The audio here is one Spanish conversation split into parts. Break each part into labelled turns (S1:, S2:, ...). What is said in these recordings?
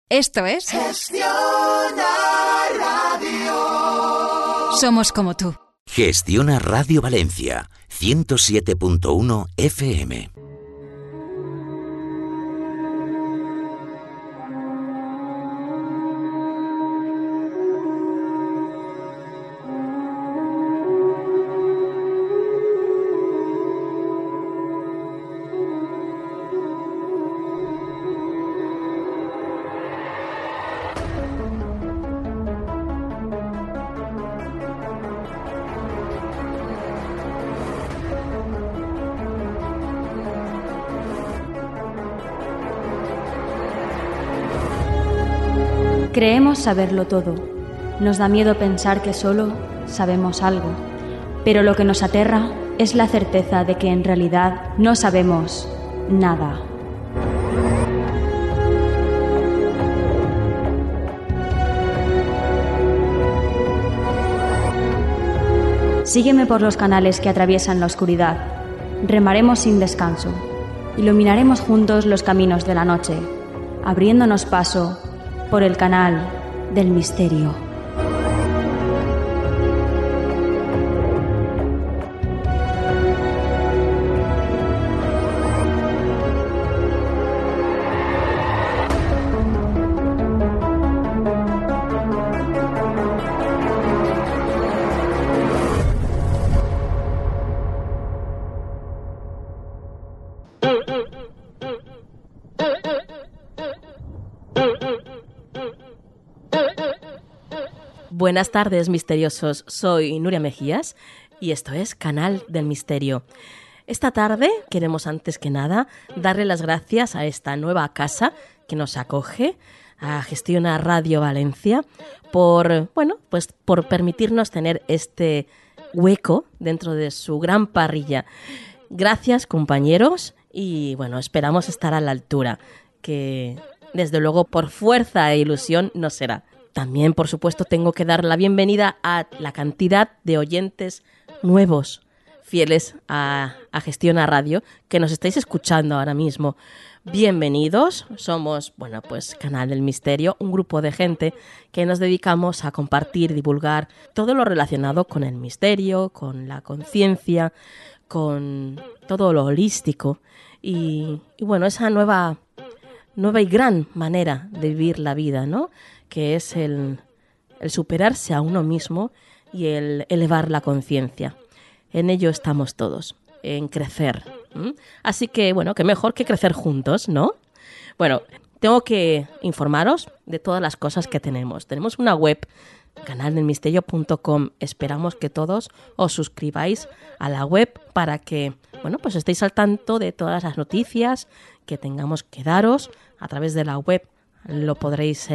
S1: Esto es
S2: Gestiona Radio.
S1: Somos como tú.
S3: Gestiona Radio Valencia, 107.1 FM.
S4: Creemos saberlo todo. Nos da miedo pensar que solo sabemos algo. Pero lo que nos aterra es la certeza de que en realidad no sabemos nada. Sígueme por los canales que atraviesan la oscuridad. Remaremos sin descanso. Iluminaremos juntos los caminos de la noche, abriéndonos paso por el canal del misterio.
S5: Buenas tardes, misteriosos. Soy Nuria Mejías y esto es Canal del Misterio. Esta tarde queremos antes que nada darle las gracias a esta nueva casa que nos acoge, a Gestiona Radio Valencia, por permitirnos tener este hueco dentro de su gran parrilla. Gracias, compañeros, y bueno, esperamos estar a la altura, que desde luego por fuerza e ilusión no será. También, por supuesto, tengo que dar la bienvenida a la cantidad de oyentes nuevos, fieles a Gestiona Radio, que nos estáis escuchando ahora mismo. Bienvenidos, somos, Canal del Misterio, un grupo de gente que nos dedicamos a compartir, divulgar todo lo relacionado con el misterio, con la conciencia, con todo lo holístico y esa nueva y gran manera de vivir la vida, ¿no? Que es el superarse a uno mismo y el elevar la conciencia. En ello estamos todos, en crecer. Así que, qué mejor que crecer juntos, ¿no? Bueno, tengo que informaros de todas las cosas que tenemos. Tenemos una web, canaldelmisterio.com. Esperamos que todos os suscribáis a la web para que, estéis al tanto de todas las noticias que tengamos que daros. A través de la web podréis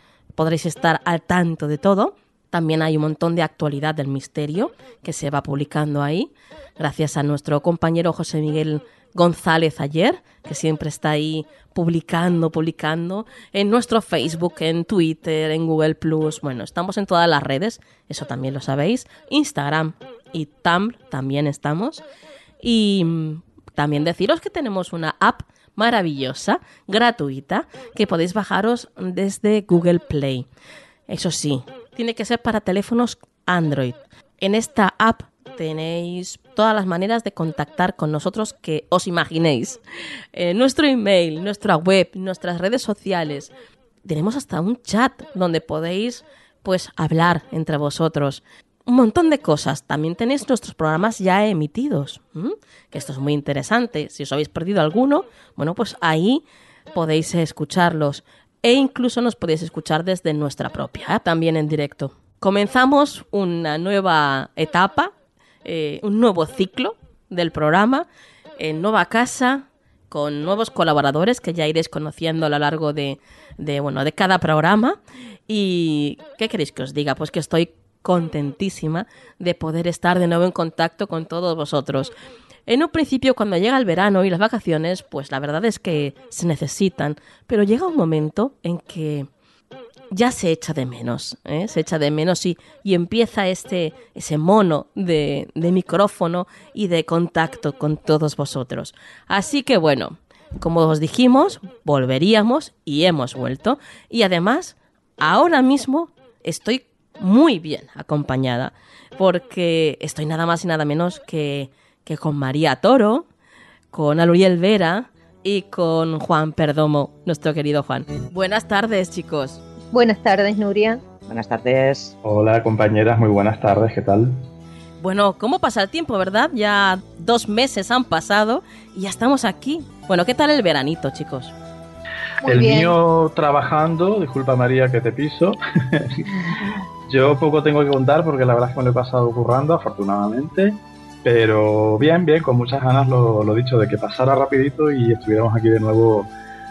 S5: estar al tanto de todo. También hay un montón de actualidad del misterio que se va publicando ahí, gracias a nuestro compañero José Miguel González Ayer, que siempre está ahí publicando en nuestro Facebook, en Twitter, en Google+. Bueno, estamos en todas las redes, eso también lo sabéis. Instagram y Tumblr también estamos. Y también deciros que tenemos una app maravillosa, gratuita, que podéis bajaros desde Google Play. Eso sí, tiene que ser para teléfonos Android. En esta app tenéis todas las maneras de contactar con nosotros que os imaginéis. Nuestro email, nuestra web, nuestras redes sociales. Tenemos hasta un chat donde podéis hablar entre vosotros. Un montón de cosas. También tenéis nuestros programas ya emitidos, que esto es muy interesante. Si os habéis perdido alguno, ahí podéis escucharlos e incluso nos podéis escuchar desde nuestra propia, también en directo. Comenzamos una nueva etapa, un nuevo ciclo del programa, en nueva casa, con nuevos colaboradores que ya iréis conociendo a lo largo de cada programa. ¿Y qué queréis que os diga? Pues que estoy contentísima de poder estar de nuevo en contacto con todos vosotros. En un principio, cuando llega el verano y las vacaciones, pues la verdad es que se necesitan, pero llega un momento en que ya se echa de menos, se echa de menos y empieza ese mono de micrófono y de contacto con todos vosotros. Así que como os dijimos, volveríamos y hemos vuelto. Y además, ahora mismo estoy muy bien acompañada, porque estoy nada más y nada menos que con María Toro, con Aluriel Vera y con Juan Perdomo, nuestro querido Juan. Buenas tardes, chicos.
S1: Buenas tardes, Nuria.
S2: Buenas tardes.
S6: Hola, compañeras, muy buenas tardes, ¿qué tal?
S5: Bueno, ¿cómo pasa el tiempo, verdad? Ya 2 meses han pasado y ya estamos aquí. Bueno, ¿qué tal el veranito, chicos?
S6: Muy bien. Mío trabajando, disculpa María que te piso. Yo poco tengo que contar porque la verdad es que me lo he pasado currando, afortunadamente. Pero bien, con muchas ganas, lo dicho, de que pasara rapidito y estuviéramos aquí de nuevo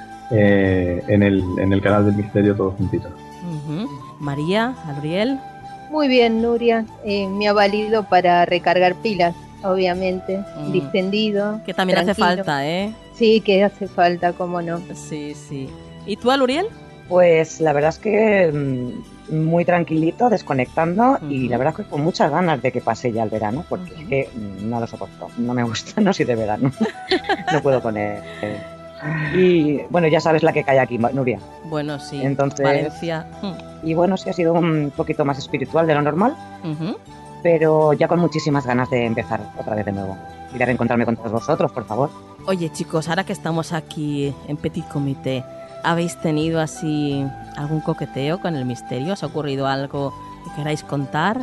S6: en el canal del misterio todos juntitos.
S5: María, Gabriel.
S1: Muy bien, Nuria. Me ha valido para recargar pilas, obviamente. Distendido.
S5: Que también tranquilo. Hace falta, ¿eh?
S1: Sí, que hace falta, cómo no.
S5: Sí. ¿Y tú, Aluriel?
S2: Pues la verdad es que muy tranquilito, desconectando, y la verdad es que con muchas ganas de que pase ya el verano, porque es que no lo soporto, no me gusta, no soy de verano, no puedo poner... Y bueno, ya sabes la que cae aquí, Nuria.
S5: Bueno, sí,
S2: entonces,
S5: Valencia.
S2: Y bueno, sí ha sido un poquito más espiritual de lo normal, pero ya con muchísimas ganas de empezar otra vez de nuevo y de reencontrarme con todos vosotros, por favor.
S5: Oye, chicos, ahora que estamos aquí en Petit Comité, ¿habéis tenido así algún coqueteo con el misterio? ¿Os ha ocurrido algo que queráis contar?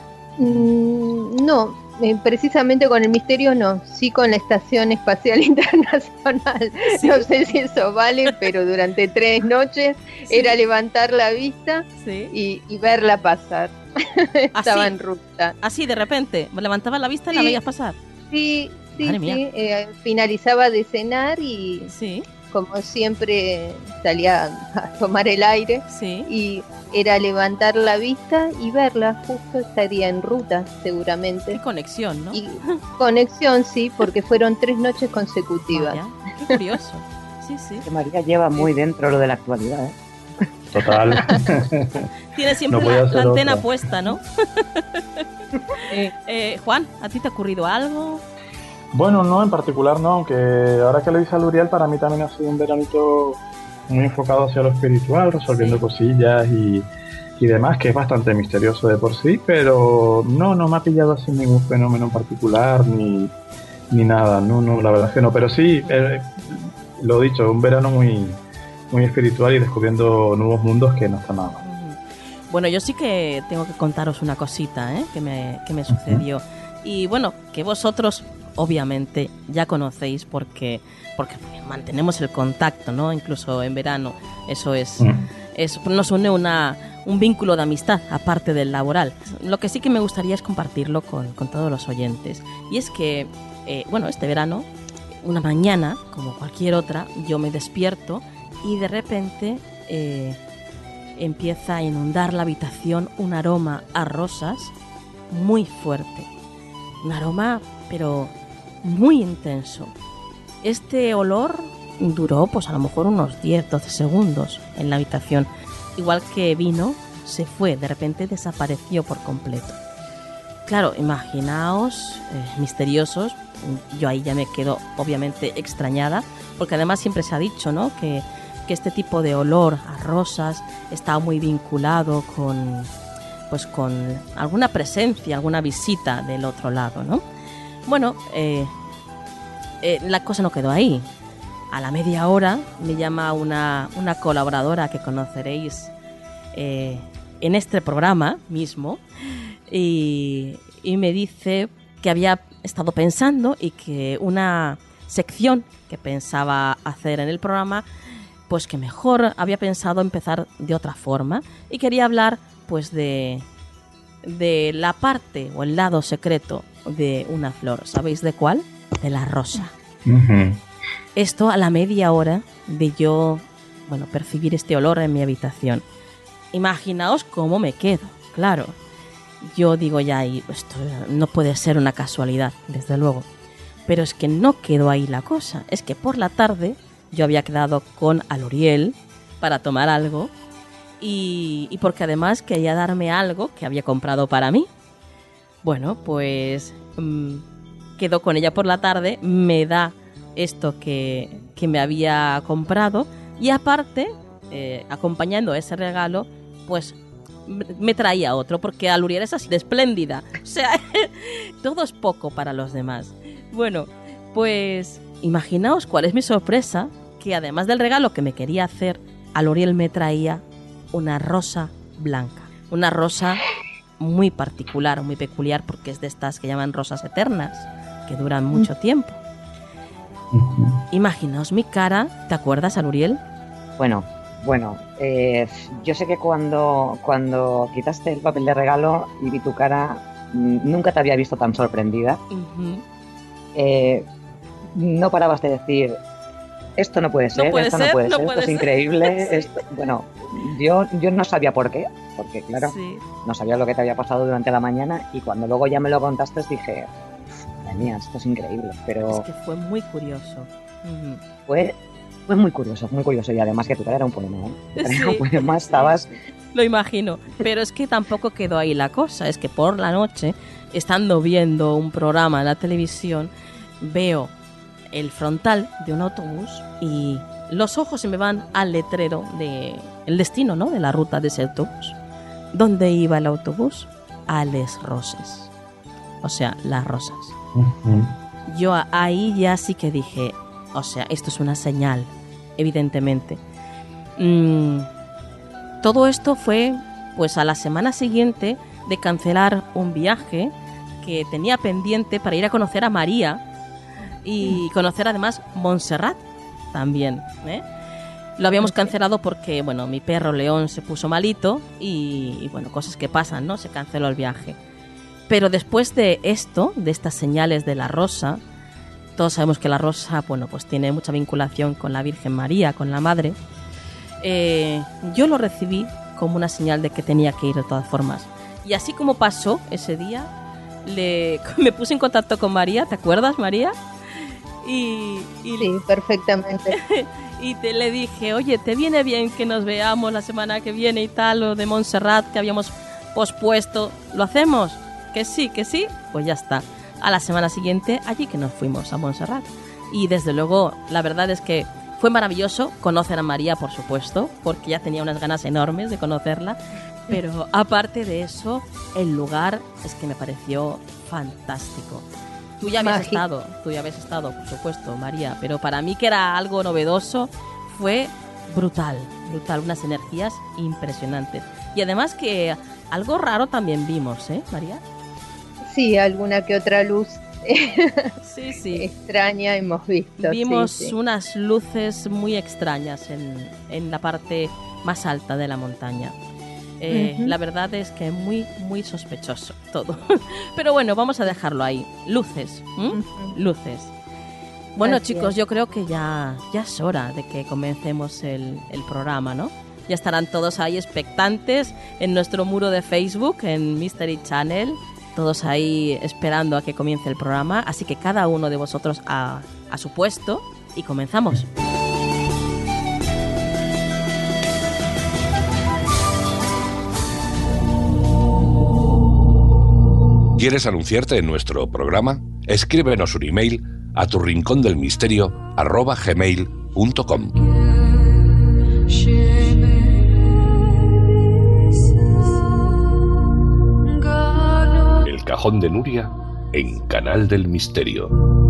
S1: No, precisamente con el misterio no, sí con la Estación Espacial Internacional. ¿Sí? No sé si eso vale, pero durante 3 noches era levantar la vista y verla pasar. Estaba en ruta.
S5: Así de repente, levantaba la vista y la veías pasar.
S1: Sí. Finalizaba de cenar y como siempre salía a tomar el aire y era levantar la vista y verla, justo estaría en ruta seguramente.
S5: Y conexión, ¿no?
S1: Y conexión, sí, porque fueron 3 noches consecutivas.
S5: Vaya, qué curioso. Sí.
S2: Que María lleva muy dentro lo de la actualidad, ¿eh?
S6: Total.
S5: Tiene siempre la antena puesta, ¿no? Juan, ¿a ti te ha ocurrido algo?
S6: Bueno, no, en particular no, aunque ahora que lo dice Aluriel, para mí también ha sido un veranito muy enfocado hacia lo espiritual, resolviendo cosillas y demás, que es bastante misterioso de por sí, pero no me ha pillado así ningún fenómeno en particular ni nada, no, la verdad es que no, pero sí, lo dicho, un verano muy espiritual y descubriendo nuevos mundos que no está nada mal.
S5: Bueno, yo sí que tengo que contaros una cosita que me sucedió. Y bueno, que vosotros obviamente ya conocéis porque mantenemos el contacto, ¿no? Incluso en verano. Eso nos une un vínculo de amistad, aparte del laboral. Lo que sí que me gustaría es compartirlo con todos los oyentes. Y es que, este verano, una mañana, como cualquier otra, yo me despierto y de repente empieza a inundar la habitación un aroma a rosas muy fuerte. Un aroma, pero muy intenso. Este olor duró, pues a lo mejor unos 10-12 segundos en la habitación. Igual que vino, se fue, de repente desapareció por completo. Claro, imaginaos, misteriosos, yo ahí ya me quedo obviamente extrañada, porque además siempre se ha dicho, ¿no?, que este tipo de olor a rosas está muy vinculado con alguna presencia, alguna visita del otro lado, ¿no? Bueno, la cosa no quedó ahí. A la media hora me llama una colaboradora que conoceréis en este programa mismo y me dice que había estado pensando y que una sección que pensaba hacer en el programa, pues que mejor había pensado empezar de otra forma y quería hablar pues de la parte o el lado secreto de una flor. ¿Sabéis de cuál? De la rosa.
S6: Uh-huh.
S5: Esto a la media hora de yo, percibir este olor en mi habitación. Imaginaos cómo me quedo, claro. Yo digo ya, y esto no puede ser una casualidad, desde luego. Pero es que no quedó ahí la cosa. Es que por la tarde yo había quedado con Aluriel para tomar algo y porque además quería darme algo que había comprado para mí. Bueno, pues quedo con ella por la tarde, me da esto que me había comprado y aparte, acompañando ese regalo, pues me traía otro, porque Aluriel es así de espléndida. O sea, todo es poco para los demás. Bueno, pues imaginaos cuál es mi sorpresa, que además del regalo que me quería hacer, Aluriel me traía una rosa blanca. Una rosa muy particular, muy peculiar, porque es de estas que llaman rosas eternas, que duran mucho tiempo. Imaginaos mi cara, ¿te acuerdas, Aluriel?
S2: Bueno, yo sé que cuando quitaste el papel de regalo y vi tu cara, nunca te había visto tan sorprendida. No parabas de decir, esto no puede ser, esto es increíble. Esto, bueno, yo no sabía por qué, porque claro, no sabía lo que te había pasado durante la mañana, y cuando luego ya me lo contaste dije, madre mía, esto es increíble. Pero
S5: es que fue muy curioso.
S2: Fue muy curioso, y además que tu cara era un poema, un poema, estabas...
S5: Lo imagino, pero es que tampoco quedó ahí la cosa, es que por la noche, estando viendo un programa en la televisión, veo el frontal de un autobús y los ojos se me van al letrero de el destino, ¿no?, de la ruta de ese autobús. ¿Dónde iba el autobús? A Les Roses, o sea, las rosas. Yo ahí ya sí que dije, o sea, esto es una señal, evidentemente. Todo esto fue pues a la semana siguiente de cancelar un viaje que tenía pendiente para ir a conocer a María y conocer además Montserrat también, Lo habíamos cancelado porque, bueno, mi perro León se puso malito y bueno, cosas que pasan, ¿no? Se canceló el viaje. Pero después de esto, de estas señales de la rosa, todos sabemos que la rosa, bueno, pues tiene mucha vinculación con la Virgen María, con la Madre. Yo lo recibí como una señal de que tenía que ir de todas formas. Y así como pasó ese día, me puse en contacto con María, ¿te acuerdas, María? Sí,
S1: perfectamente.
S5: Y le dije, oye, ¿te viene bien que nos veamos la semana que viene y tal, lo de Montserrat que habíamos pospuesto? ¿Lo hacemos? Que sí, pues ya está. A la semana siguiente, allí que nos fuimos a Montserrat. Y desde luego, la verdad es que fue maravilloso conocer a María, por supuesto, porque ya tenía unas ganas enormes de conocerla. Pero aparte de eso, el lugar es que me pareció fantástico. Tú ya habías estado, por supuesto, María, pero para mí, que era algo novedoso, fue brutal, unas energías impresionantes. Y además que algo raro también vimos, María?
S1: Sí, alguna que otra luz
S5: sí.
S1: extraña hemos visto.
S5: Vimos unas luces muy extrañas en la parte más alta de la montaña. La verdad es que muy, muy sospechoso todo. Pero bueno, vamos a dejarlo ahí. Luces, luces. Bueno, así chicos, yo creo que ya es hora de que comencemos el programa, ¿no? Ya estarán todos ahí expectantes en nuestro muro de Facebook, en Mystery Channel. Todos ahí esperando a que comience el programa. Así que cada uno de vosotros a su puesto y comenzamos.
S7: ¿Quieres anunciarte en nuestro programa? Escríbenos un email a turrincondelmisterio@gmail.com. El Cajón de Nuria en Canal del Misterio.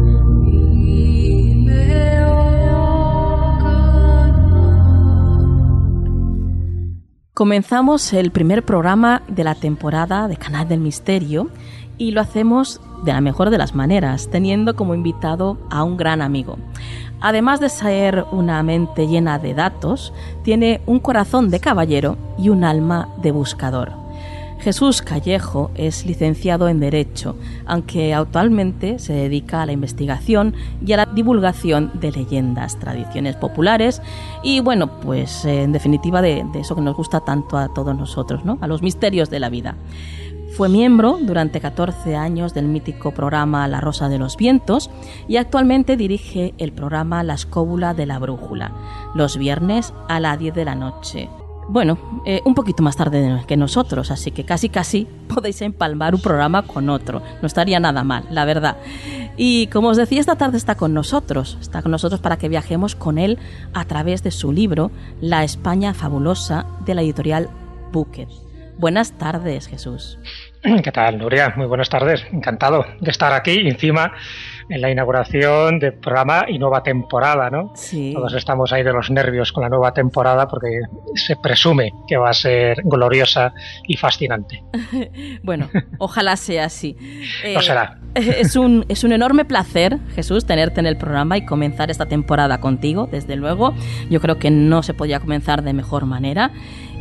S5: Comenzamos el primer programa de la temporada de Canal del Misterio y lo hacemos de la mejor de las maneras, teniendo como invitado a un gran amigo. Además de ser una mente llena de datos, tiene un corazón de caballero y un alma de buscador. Jesús Callejo es licenciado en Derecho, aunque actualmente se dedica a la investigación y a la divulgación de leyendas, tradiciones populares y, bueno, pues en definitiva de eso que nos gusta tanto a todos nosotros, ¿no? A los misterios de la vida. Fue miembro durante 14 años del mítico programa La Rosa de los Vientos y actualmente dirige el programa La Escóbula de la Brújula, los viernes a las 10 de la noche. un poquito más tarde que nosotros, así que casi podéis empalmar un programa con otro. No estaría nada mal, la verdad. Y como os decía, esta tarde está con nosotros para que viajemos con él a través de su libro La España fabulosa, de la editorial Bucket. Buenas tardes, Jesús.
S8: ¿Qué tal, Nuria? Muy buenas tardes. Encantado de estar aquí encima en la inauguración del programa y nueva temporada, ¿no?
S5: Sí.
S8: Todos estamos ahí de los nervios con la nueva temporada porque se presume que va a ser gloriosa y fascinante.
S5: Bueno, ojalá sea así.
S8: No será.
S5: Es un enorme placer, Jesús, tenerte en el programa y comenzar esta temporada contigo, desde luego. Yo creo que no se podía comenzar de mejor manera.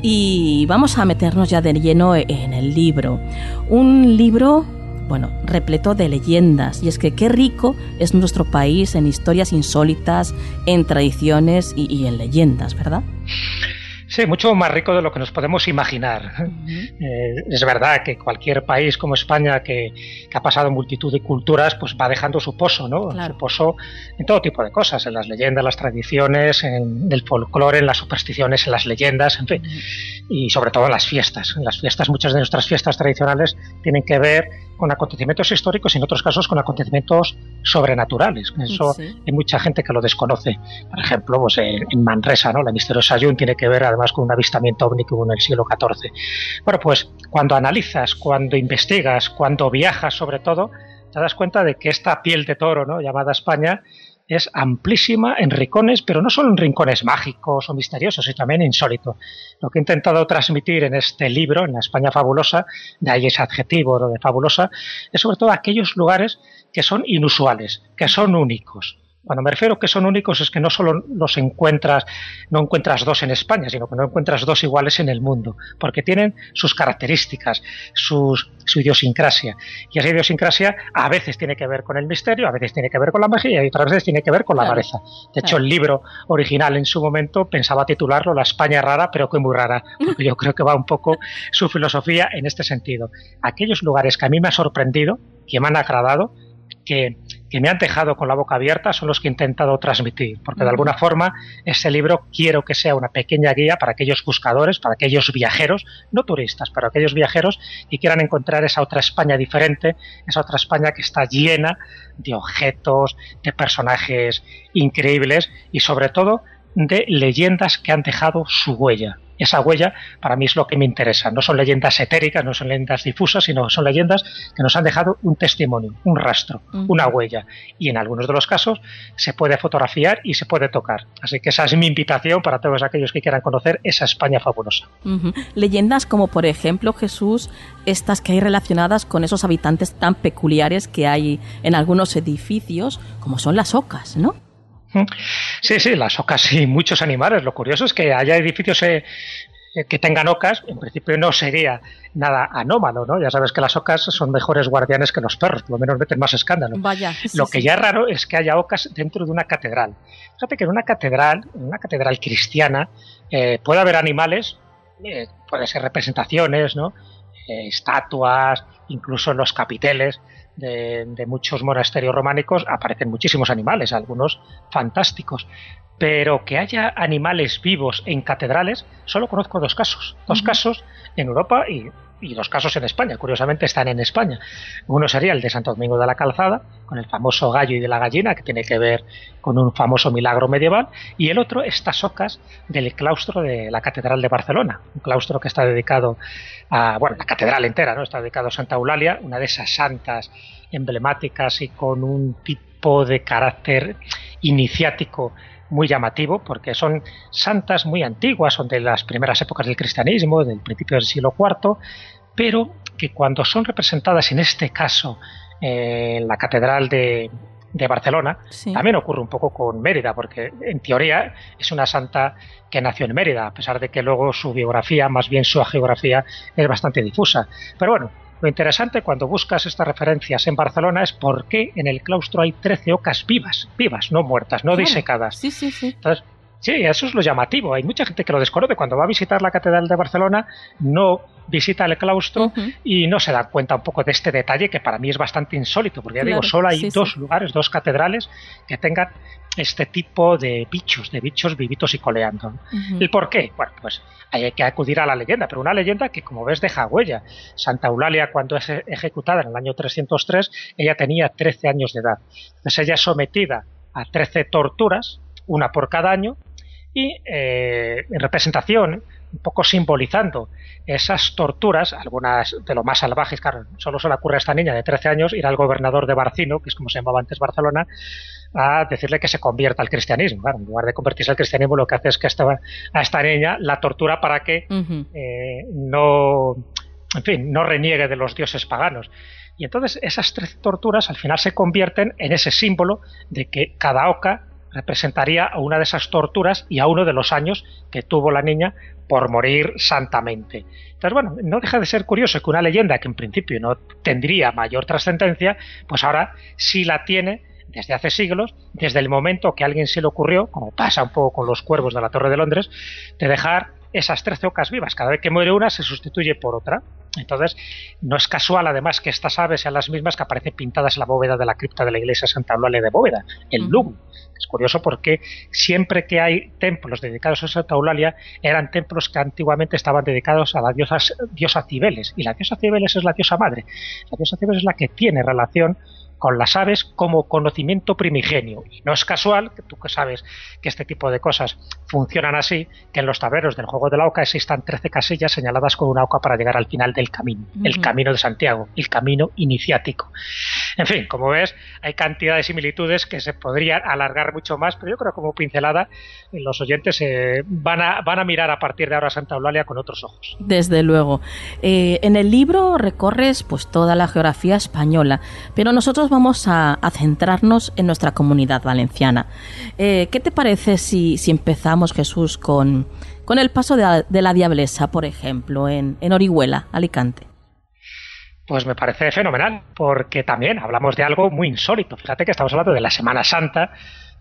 S5: Y vamos a meternos ya de lleno en el libro. Un libro, repleto de leyendas. Y es que qué rico es nuestro país en historias insólitas, en tradiciones y en leyendas, ¿verdad?
S8: Sí, mucho más rico de lo que nos podemos imaginar. Es verdad que cualquier país como España que ha pasado multitud de culturas, pues va dejando su pozo, ¿no?
S5: Claro.
S8: Su pozo en todo tipo de cosas, en las leyendas, las tradiciones, en el folclore, en las supersticiones, en las leyendas, en fin. Y sobre todo en las fiestas. En las fiestas, muchas de nuestras fiestas tradicionales tienen que ver con acontecimientos históricos y en otros casos con acontecimientos sobrenaturales. Eso sí. Hay mucha gente que lo desconoce. Por ejemplo, pues en Manresa, ¿no? La misteriosa Llum tiene que ver además con un avistamiento ovni que hubo en el siglo XIV. Bueno, pues cuando analizas, cuando investigas, cuando viajas sobre todo, te das cuenta de que esta piel de toro, ¿no? Llamada España es amplísima en rincones, pero no solo en rincones mágicos o misteriosos, sino también insólito. Lo que he intentado transmitir en este libro, en La España fabulosa, de ahí ese adjetivo, ¿no? De fabulosa, es sobre todo aquellos lugares que son inusuales, que son únicos. Cuando me refiero a que son únicos es que no solo no encuentras dos en España, sino que no encuentras dos iguales en el mundo, porque tienen sus características, su idiosincrasia. Y esa idiosincrasia a veces tiene que ver con el misterio, a veces tiene que ver con la magia y otras veces tiene que ver con la rareza. De hecho, el libro original en su momento pensaba titularlo La España rara, pero que muy rara, porque yo creo que va un poco su filosofía en este sentido. Aquellos lugares que a mí me han sorprendido, que me han agradado, que me han dejado con la boca abierta son los que he intentado transmitir, porque de alguna forma ese libro quiero que sea una pequeña guía para aquellos buscadores, para aquellos viajeros, no turistas, pero aquellos viajeros que quieran encontrar esa otra España diferente, esa otra España que está llena de objetos, de personajes increíbles y sobre todo de leyendas que han dejado su huella. Esa huella para mí es lo que me interesa. No son leyendas etéricas, no son leyendas difusas, sino son leyendas que nos han dejado un testimonio, un rastro, una huella. Y en algunos de los casos se puede fotografiar y se puede tocar. Así que esa es mi invitación para todos aquellos que quieran conocer esa España fabulosa.
S5: Leyendas como, por ejemplo, Jesús, estas que hay relacionadas con esos habitantes tan peculiares que hay en algunos edificios, como son las ocas, ¿no?
S8: Sí, las ocas y muchos animales. Lo curioso es que haya edificios que tengan ocas, en principio no sería nada anómalo, ¿no? Ya sabes que las ocas son mejores guardianes que los perros, por lo menos meten más escándalo.
S5: Vaya,
S8: lo que ya es raro es que haya ocas dentro de una catedral. Fíjate que en una catedral cristiana, puede haber animales, puede ser representaciones, ¿no? Estatuas, incluso en los capiteles de muchos monasterios románicos aparecen muchísimos animales, algunos fantásticos, pero que haya animales vivos en catedrales, solo conozco dos casos en Europa y dos casos en España, curiosamente están en España. Uno sería el de Santo Domingo de la Calzada, con el famoso gallo y de la gallina, que tiene que ver con un famoso milagro medieval, y el otro, estas ocas del claustro de la Catedral de Barcelona, un claustro que está dedicado a, la catedral entera, ¿no? Está dedicado a Santa Eulalia, una de esas santas emblemáticas y con un tipo de carácter iniciático muy llamativo, porque son santas muy antiguas, son de las primeras épocas del cristianismo, del principio del siglo IV, pero que cuando son representadas, en este caso, en la Catedral de Barcelona, sí. También ocurre un poco con Mérida, porque en teoría es una santa que nació en Mérida, a pesar de que luego su biografía, más bien su hagiografía, es bastante difusa. Pero bueno, lo interesante cuando buscas estas referencias en Barcelona es por qué en el claustro hay 13 ocas vivas, no muertas, no disecadas.
S5: Sí.
S8: Entonces, Sí, eso es lo llamativo. Hay mucha gente que lo desconoce. Cuando va a visitar la Catedral de Barcelona, no visita el claustro y no se da cuenta un poco de este detalle que para mí es bastante insólito, porque ya digo, solo hay dos lugares, dos catedrales que tengan este tipo de bichos vivitos y coleando. ¿El por qué? Bueno, pues hay que acudir a la leyenda, pero una leyenda que, como ves, deja huella. Santa Eulalia, cuando es ejecutada en el año 303, ella tenía 13 años de edad. Entonces ella es sometida a 13 torturas, una por cada año, y en representación, un poco simbolizando esas torturas, algunas de lo más salvajes, claro, solo se le ocurre a esta niña de 13 años ir al gobernador de Barcino, que es como se llamaba antes Barcelona, a decirle que se convierta al cristianismo. Claro, en lugar de convertirse al cristianismo, lo que hace es que a esta niña la tortura para que no reniegue de los dioses paganos. Y entonces esas 13 torturas al final se convierten en ese símbolo de que cada oca representaría a una de esas torturas y a uno de los años que tuvo la niña por morir santamente. Entonces, bueno, no deja de ser curioso que una leyenda que en principio no tendría mayor trascendencia, pues ahora sí la tiene desde hace siglos, desde el momento que a alguien se le ocurrió, como pasa un poco con los cuervos de la Torre de Londres, de dejar esas 13 ocas vivas. Cada vez que muere una se sustituye por otra. Entonces, no es casual además que estas aves sean las mismas que aparecen pintadas en la bóveda de la cripta de la iglesia de Santa Eulalia de Bóveda, el Lugum. Es curioso porque siempre que hay templos dedicados a Santa Eulalia, eran templos que antiguamente estaban dedicados a la diosa Cibeles, y la diosa Cibeles es la diosa madre. La diosa Cibeles es la que tiene relación con las aves como conocimiento primigenio. Y no es casual, que tú que sabes que este tipo de cosas funcionan así, que en los tableros del juego de la oca existan 13 casillas señaladas con una oca para llegar al final del camino, el camino de Santiago, el camino iniciático. En fin, como ves, hay cantidad de similitudes que se podrían alargar mucho más, pero yo creo que como pincelada los oyentes van a mirar a partir de ahora a Santa Eulalia con otros ojos.
S5: Desde luego. En el libro recorres pues toda la geografía española, pero nosotros vamos a centrarnos en nuestra comunidad valenciana. ¿Qué te parece si empezamos, Jesús, con el paso de la Diablesa, por ejemplo, en Orihuela, Alicante?
S8: Pues me parece fenomenal, porque también hablamos de algo muy insólito. Fíjate que estamos hablando de la Semana Santa,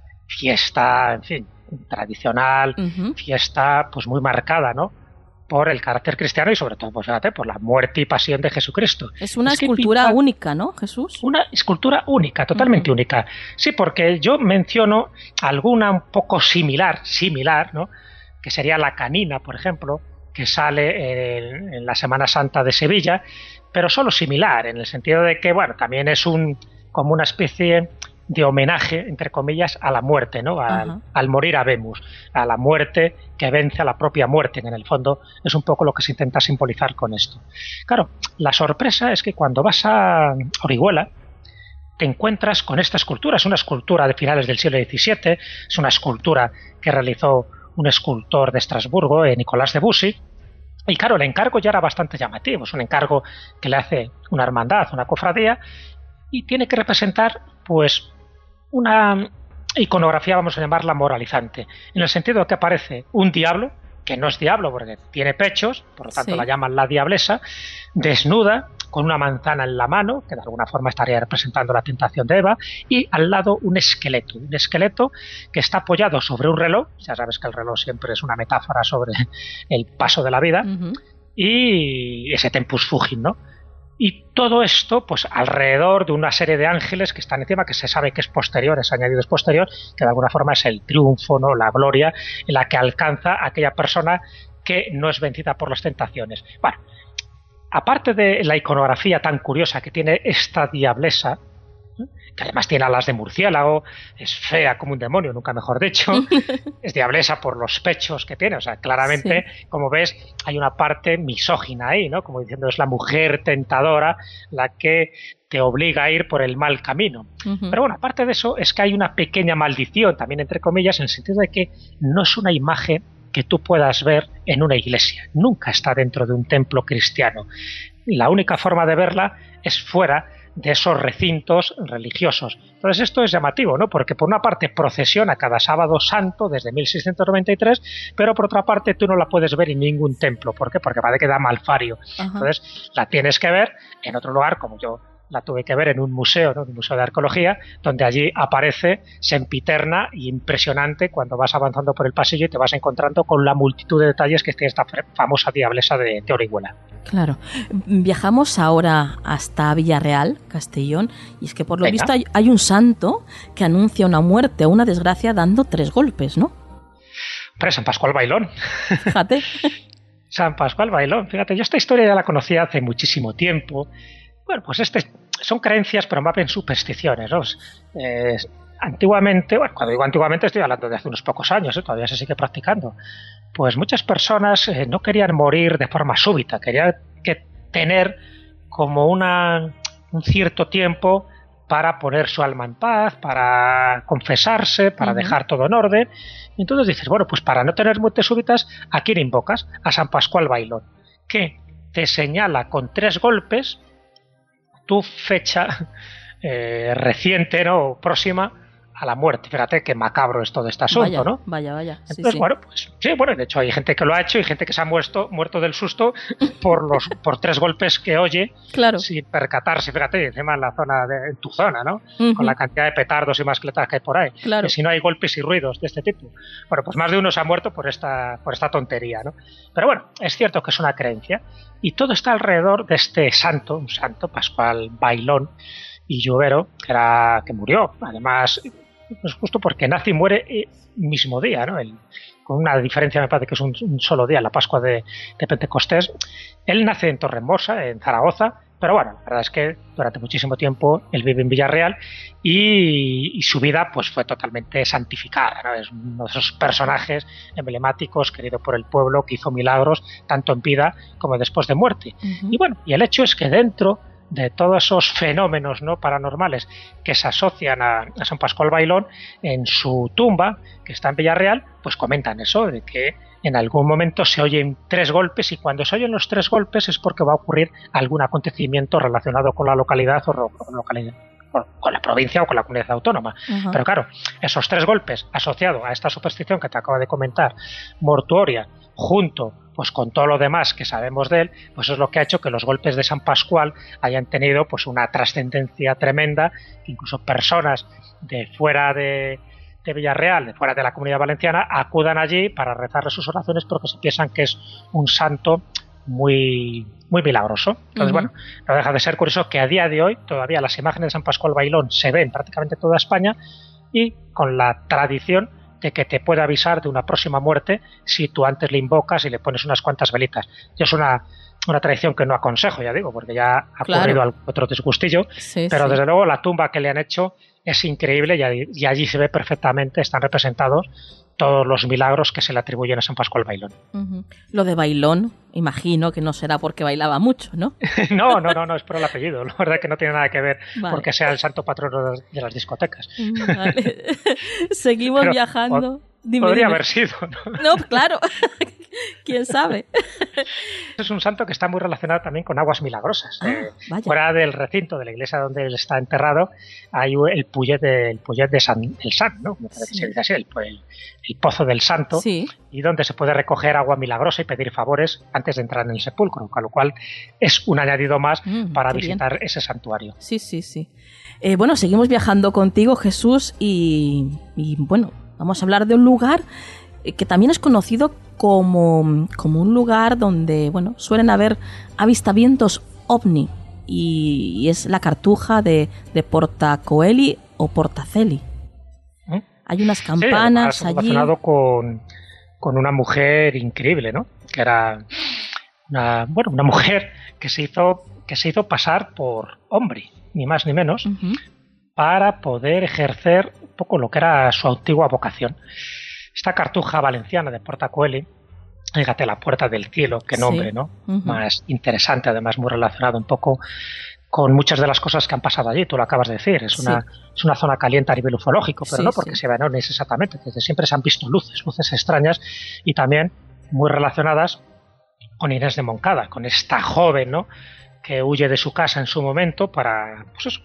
S8: fiesta, en fin, tradicional, fiesta pues muy marcada, ¿no?, por el carácter cristiano y sobre todo, pues fíjate, por la muerte y pasión de Jesucristo.
S5: Es una escultura única, ¿no, Jesús?
S8: Una escultura única, totalmente única. Sí, porque yo menciono alguna un poco similar, ¿no?, que sería la canina, por ejemplo, que sale en la Semana Santa de Sevilla, pero solo similar, en el sentido de que, bueno, también es como una especie de homenaje, entre comillas, a la muerte, ¿no? Al morir habemos, a la muerte que vence a la propia muerte, que en el fondo es un poco lo que se intenta simbolizar con esto. Claro, la sorpresa es que cuando vas a Orihuela te encuentras con esta escultura. Es una escultura de finales del siglo XVII, es una escultura que realizó un escultor de Estrasburgo, Nicolás de Bussy, y claro, el encargo ya era bastante llamativo. Es un encargo que le hace una hermandad, una cofradía, y tiene que representar pues una iconografía, vamos a llamarla moralizante, en el sentido de que aparece un diablo, que no es diablo porque tiene pechos, por lo tanto la llaman la Diablesa, desnuda, con una manzana en la mano, que de alguna forma estaría representando la tentación de Eva, y al lado un esqueleto que está apoyado sobre un reloj. Ya sabes que el reloj siempre es una metáfora sobre el paso de la vida, y ese tempus fugit, ¿no? Y todo esto, pues alrededor de una serie de ángeles que están encima, que se sabe que es posterior, ese añadido es posterior, que de alguna forma es el triunfo, ¿no?, la gloria en la que alcanza aquella persona que no es vencida por las tentaciones. Bueno, aparte de la iconografía tan curiosa que tiene esta Diablesa, que además tiene alas de murciélago, es fea como un demonio, nunca mejor dicho, es diablesa por los pechos que tiene, o sea, claramente, como ves, hay una parte misógina ahí, ¿no?, como diciendo, es la mujer tentadora la que te obliga a ir por el mal camino. Pero bueno, aparte de eso, es que hay una pequeña maldición, también entre comillas, en el sentido de que no es una imagen que tú puedas ver en una iglesia, nunca está dentro de un templo cristiano. La única forma de verla es fuera de esos recintos religiosos. Entonces esto es llamativo, ¿no?, porque por una parte procesiona cada sábado santo desde 1693, pero por otra parte tú no la puedes ver en ningún templo. ¿Por qué? Porque parece que da malfario. Entonces la tienes que ver en otro lugar, como yo la tuve que ver en un museo, ¿no? Un museo de arqueología, donde allí aparece sempiterna y impresionante cuando vas avanzando por el pasillo y te vas encontrando con la multitud de detalles que tiene esta famosa diablesa de Orihuela.
S5: Claro. Viajamos ahora hasta Villarreal, Castellón, y es que por lo visto hay un santo que anuncia una muerte o una desgracia dando 3 golpes, ¿no?
S8: Pero San Pascual Bailón.
S5: Fíjate.
S8: San Pascual Bailón. Fíjate, yo esta historia ya la conocía hace muchísimo tiempo. Bueno, pues son creencias, pero más bien supersticiones, ¿no? Antiguamente, bueno, cuando digo antiguamente estoy hablando de hace unos pocos años, todavía se sigue practicando, pues muchas personas no querían morir de forma súbita, querían tener como un cierto tiempo para poner su alma en paz, para confesarse, para dejar todo en orden. Y entonces dices, bueno, pues para no tener muertes súbitas, ¿a quién invocas? A San Pascual Bailón, que te señala con 3 golpes tu fecha reciente, ¿no? Próxima a la muerte. Fíjate qué macabro es todo este asunto, ¿no?
S5: Vaya.
S8: Entonces, bueno, pues sí, bueno, de hecho hay gente que lo ha hecho y gente que se ha muerto del susto por 3 golpes que oye, claro, sin percatarse. Fíjate, encima en tu zona, ¿no? Con la cantidad de petardos y mascletas que hay por ahí.
S5: Claro.
S8: Y si no hay golpes y ruidos de este tipo. Bueno, pues más de uno se ha muerto por esta tontería, ¿no? Pero bueno, es cierto que es una creencia y todo está alrededor de este santo, un santo, Pascual Bailón y Lluvero, que murió, además, pues justo porque nace y muere el mismo día, ¿no? Con una diferencia, me parece que es un solo día, la Pascua de Pentecostés. Él nace en Torremosa, en Zaragoza, pero bueno, la verdad es que durante muchísimo tiempo él vive en Villarreal y su vida pues fue totalmente santificada, ¿no? Es uno de esos personajes emblemáticos, querido por el pueblo, que hizo milagros tanto en vida como después de muerte. Y bueno, y el hecho es que dentro de todos esos fenómenos, ¿no?, paranormales que se asocian a San Pascual Bailón, en su tumba, que está en Villarreal, pues comentan eso, de que en algún momento se oyen 3 golpes y cuando se oyen los 3 golpes es porque va a ocurrir algún acontecimiento relacionado con la localidad con la provincia o con la comunidad autónoma. Pero claro, esos 3 golpes asociados a esta superstición que te acabo de comentar, mortuoria, junto pues con todo lo demás que sabemos de él, pues es lo que ha hecho que los golpes de San Pascual hayan tenido pues una trascendencia tremenda, que incluso personas de fuera de Villarreal, de fuera de la Comunidad Valenciana, acudan allí para rezarle sus oraciones porque se piensan que es un santo muy, muy milagroso. Entonces, bueno, no deja de ser curioso que a día de hoy todavía las imágenes de San Pascual Bailón se ven prácticamente en toda España y con la tradición de que te puede avisar de una próxima muerte si tú antes le invocas y le pones unas cuantas velitas. Y es una tradición que no aconsejo, ya digo, porque ya ha ocurrido algún otro disgustillo, pero desde luego la tumba que le han hecho es increíble y allí se ve perfectamente, están representados todos los milagros que se le atribuyen a San Pascual Bailón.
S5: Lo de Bailón, imagino que no será porque bailaba mucho, ¿no?
S8: No, es por el apellido. La verdad es que no tiene nada que ver porque sea el santo patrono de las discotecas.
S5: Vale. Seguimos viajando.
S8: Podría haber sido, ¿no?
S5: No, claro. ¿Quién sabe?
S8: Es un santo que está muy relacionado también con aguas milagrosas. Fuera del recinto de la iglesia donde él está enterrado hay el Pullet del San, ¿no? Me parece que se dice así, el pozo del santo, y donde se puede recoger agua milagrosa y pedir favores antes de entrar en el sepulcro, con lo cual es un añadido más para visitar ese santuario.
S5: Sí. Bueno, seguimos viajando contigo, Jesús, y bueno, vamos a hablar de un lugar que también es conocido como un lugar donde, bueno, suelen haber avistamientos ovni, y es la Cartuja de Portacoeli o Portaceli. Hay unas campanas allí.
S8: Relacionado con una mujer increíble, ¿no? Que era una mujer que se hizo pasar por hombre, ni más ni menos, para poder ejercer un poco lo que era su antigua vocación. Esta Cartuja valenciana de Portacoeli, fíjate, la puerta del cielo, qué nombre, ¿no? Más interesante, además muy relacionado un poco con muchas de las cosas que han pasado allí, tú lo acabas de decir, es una zona caliente a nivel ufológico, pero no porque se vean ovnis exactamente, desde siempre se han visto luces extrañas y también muy relacionadas con Inés de Moncada, con esta joven, ¿no?, que huye de su casa en su momento para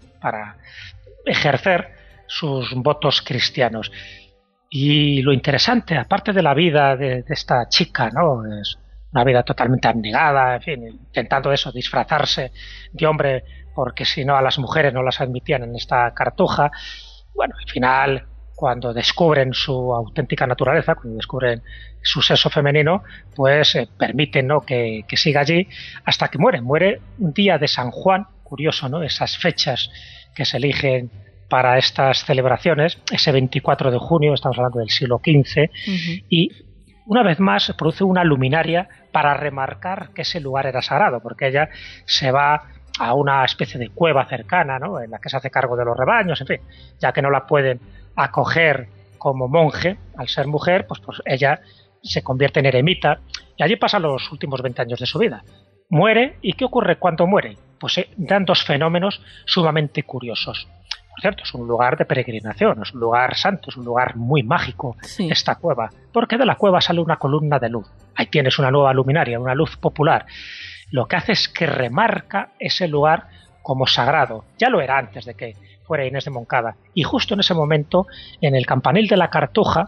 S8: ejercer sus votos cristianos. Y lo interesante, aparte de la vida de esta chica, ¿no?, es una vida totalmente abnegada, en fin, intentando eso, disfrazarse de hombre, porque si no a las mujeres no las admitían en esta cartuja. Bueno, al final, cuando descubren su auténtica naturaleza, cuando descubren su sexo femenino, pues permiten, ¿no?, que siga allí hasta que muere. Muere un día de San Juan, curioso, ¿no?, esas fechas que se eligen para estas celebraciones, ese 24 de junio, estamos hablando del siglo XV, y una vez más se produce una luminaria para remarcar que ese lugar era sagrado, porque ella se va a una especie de cueva cercana, ¿no?, en la que se hace cargo de los rebaños, en fin, ya que no la pueden acoger como monje al ser mujer, pues ella se convierte en eremita y allí pasa los últimos 20 años de su vida. Muere, ¿y qué ocurre cuando muere? Pues dan dos fenómenos sumamente curiosos. Por cierto, es un lugar de peregrinación, es un lugar santo, es un lugar muy mágico, sí, esta cueva, porque de la cueva sale una columna de luz. Ahí tienes una nueva luminaria, una luz popular. Lo que hace es que remarca ese lugar como sagrado. Ya lo era antes de que fuera Inés de Moncada. Y justo en ese momento, en el campanil de la Cartuja,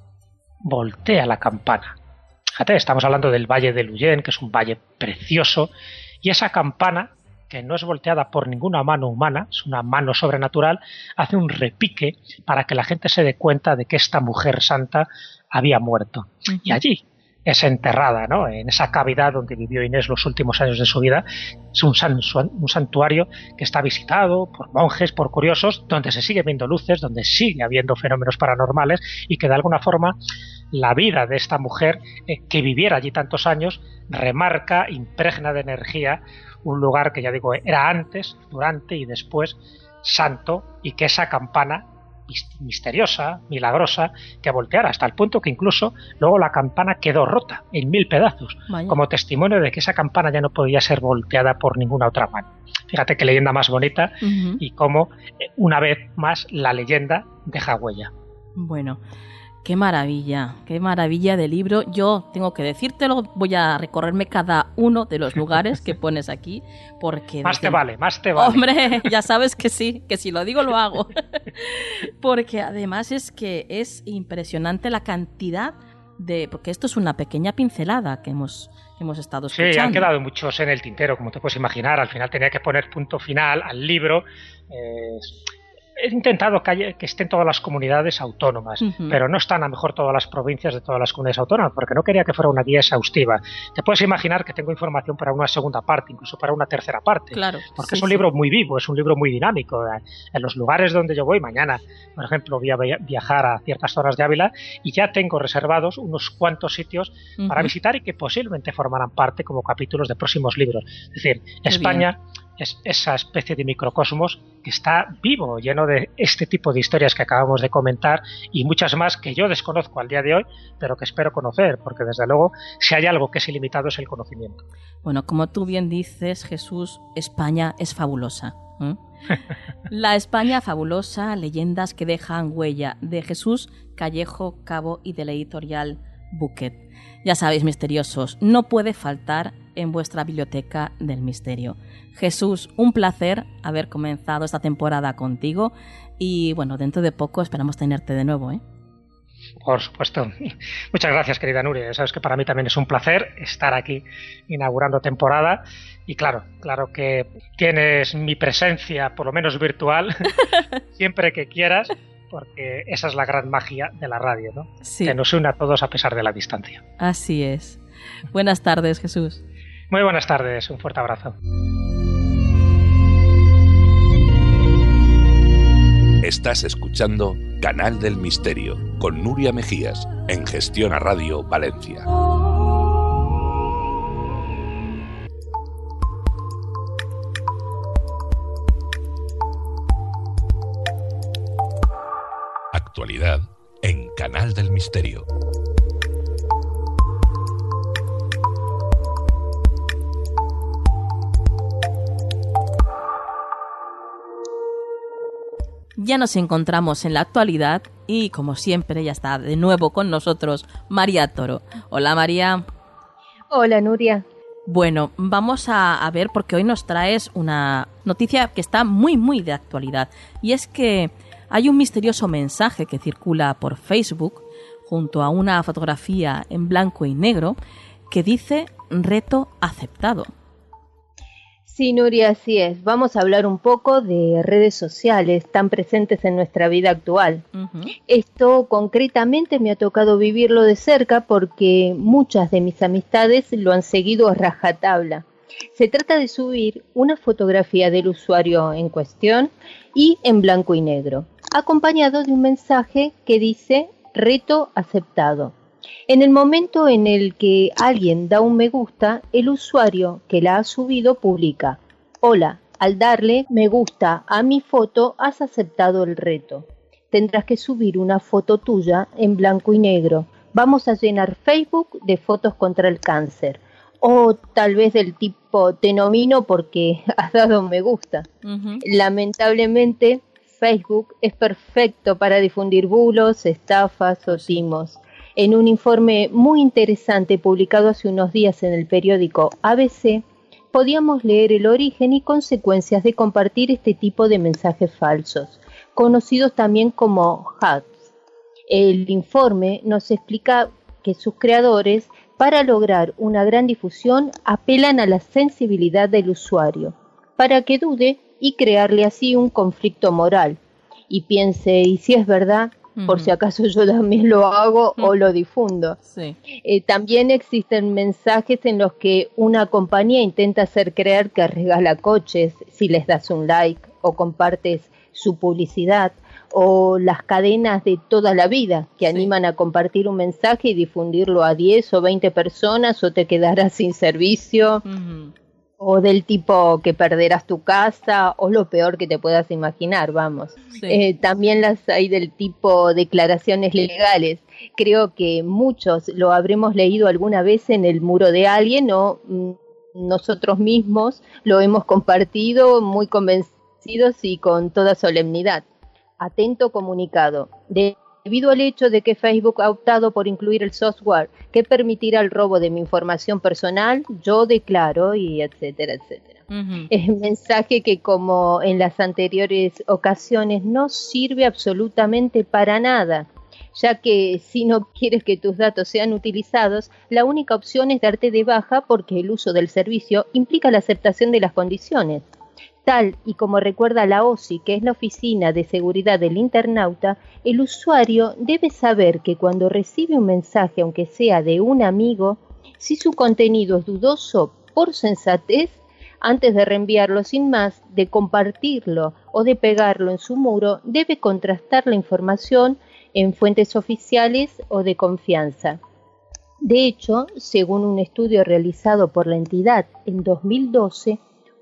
S8: voltea la campana. Fíjate, estamos hablando del Valle de Lullén, que es un valle precioso, y esa campana, que no es volteada por ninguna mano humana, es una mano sobrenatural, hace un repique para que la gente se dé cuenta de que esta mujer santa había muerto. Y allí es enterrada, ¿no?, en esa cavidad donde vivió Inés los últimos años de su vida. Es un santuario que está visitado por monjes, por curiosos, donde se sigue viendo luces, donde sigue habiendo fenómenos paranormales y que de alguna forma la vida de esta mujer que viviera allí tantos años remarca, impregna de energía un lugar que, ya digo, era antes, durante y después santo, y que esa campana misteriosa, milagrosa, que volteara hasta el punto que incluso luego la campana quedó rota en 1000 pedazos. Vaya. Como testimonio de que esa campana ya no podía ser volteada por ninguna otra mano. Fíjate qué leyenda más bonita y cómo una vez más la leyenda deja huella.
S5: Bueno, qué maravilla de libro. Yo tengo que decírtelo, voy a recorrerme cada uno de los lugares que pones aquí, porque...
S8: Más te vale.
S5: Hombre, ya sabes que sí, que si lo digo lo hago. Porque además es que es impresionante la cantidad de... Porque esto es una pequeña pincelada que hemos estado escuchando.
S8: Sí, han quedado muchos en el tintero, como te puedes imaginar. Al final tenía que poner punto final al libro. He intentado que estén todas las comunidades autónomas, pero no están a lo mejor todas las provincias de todas las comunidades autónomas, porque no quería que fuera una guía exhaustiva. Te puedes imaginar que tengo información para una segunda parte, incluso para una tercera parte,
S5: claro,
S8: porque es un libro muy vivo, es un libro muy dinámico. En los lugares donde yo voy mañana, por ejemplo, voy a viajar a ciertas zonas de Ávila y ya tengo reservados unos cuantos sitios para visitar y que posiblemente formarán parte como capítulos de próximos libros. Es decir, España es esa especie de microcosmos que está vivo, lleno de este tipo de historias que acabamos de comentar y muchas más que yo desconozco al día de hoy, pero que espero conocer, porque desde luego si hay algo que es ilimitado es el conocimiento.
S5: Bueno, como tú bien dices, Jesús, España es fabulosa. La España fabulosa, leyendas que dejan huella, de Jesús Callejo Cabo y de la editorial Buquet. Ya sabéis, misteriosos, no puede faltar en vuestra biblioteca del misterio. Jesús, un placer haber comenzado esta temporada contigo y bueno, dentro de poco esperamos tenerte de nuevo, ¿eh?
S8: Por supuesto. Muchas gracias, querida Nuria. Sabes que para mí también es un placer estar aquí inaugurando temporada y claro que tienes mi presencia, por lo menos virtual, siempre que quieras, porque esa es la gran magia de la radio, ¿no?
S5: Sí.
S8: Que nos une a todos a pesar de la distancia.
S5: Así es. Buenas tardes, Jesús.
S8: Muy buenas tardes, un fuerte abrazo.
S7: Estás escuchando Canal del Misterio con Nuria Mejías en Gestión a Radio Valencia. Actualidad en Canal del Misterio.
S5: Ya nos encontramos en la actualidad y, como siempre, ya está de nuevo con nosotros María Toro. Hola, María.
S1: Hola, Nuria.
S5: Bueno, vamos a ver porque hoy nos traes una noticia que está muy de actualidad y es que hay un misterioso mensaje que circula por Facebook junto a una fotografía en blanco y negro que dice reto aceptado.
S1: Sí, Nuria, así es. Vamos a hablar un poco de redes sociales tan presentes en nuestra vida actual. Esto concretamente me ha tocado vivirlo de cerca porque muchas de mis amistades lo han seguido a rajatabla. Se trata de subir una fotografía del usuario en cuestión y en blanco y negro, acompañado de un mensaje que dice reto aceptado. En el momento en el que alguien da un me gusta, el usuario que la ha subido publica: hola, al darle me gusta a mi foto has aceptado el reto. Tendrás que subir una foto tuya en blanco y negro. Vamos a llenar Facebook de fotos contra el cáncer. O tal vez del tipo te nomino porque has dado un me gusta. Lamentablemente, Facebook es perfecto para difundir bulos, estafas o timos. En un informe muy interesante publicado hace unos días en el periódico ABC, podíamos leer el origen y consecuencias de compartir este tipo de mensajes falsos, conocidos también como hacks. El informe nos explica que sus creadores, para lograr una gran difusión, apelan a la sensibilidad del usuario, para que dude y crearle así un conflicto moral, y piense, ¿y si es verdad? Por si acaso yo también lo hago o lo difundo.
S5: Sí.
S1: También existen mensajes en los que una compañía intenta hacer creer que regala coches si les das un like o compartes su publicidad, o las cadenas de toda la vida que animan a compartir un mensaje y difundirlo a 10 o 20 personas o te quedarás sin servicio. O del tipo que perderás tu casa, o lo peor que te puedas imaginar, vamos.
S5: Sí.
S1: También las hay del tipo declaraciones legales. Creo que muchos lo habremos leído alguna vez en el muro de alguien o nosotros mismos lo hemos compartido muy convencidos y con toda solemnidad. Atento comunicado. Debido al hecho de que Facebook ha optado por incluir el software que permitirá el robo de mi información personal, yo declaro y etcétera, etcétera. Es un mensaje que, como en las anteriores ocasiones, no sirve absolutamente para nada, ya que si no quieres que tus datos sean utilizados, la única opción es darte de baja porque el uso del servicio implica la aceptación de las condiciones. Tal y como recuerda la OSI, que es la Oficina de Seguridad del Internauta, el usuario debe saber que cuando recibe un mensaje, aunque sea de un amigo, si su contenido es dudoso por sensatez, antes de reenviarlo sin más, de compartirlo o de pegarlo en su muro, debe contrastar la información en fuentes oficiales o de confianza. De hecho, según un estudio realizado por la entidad en 2012,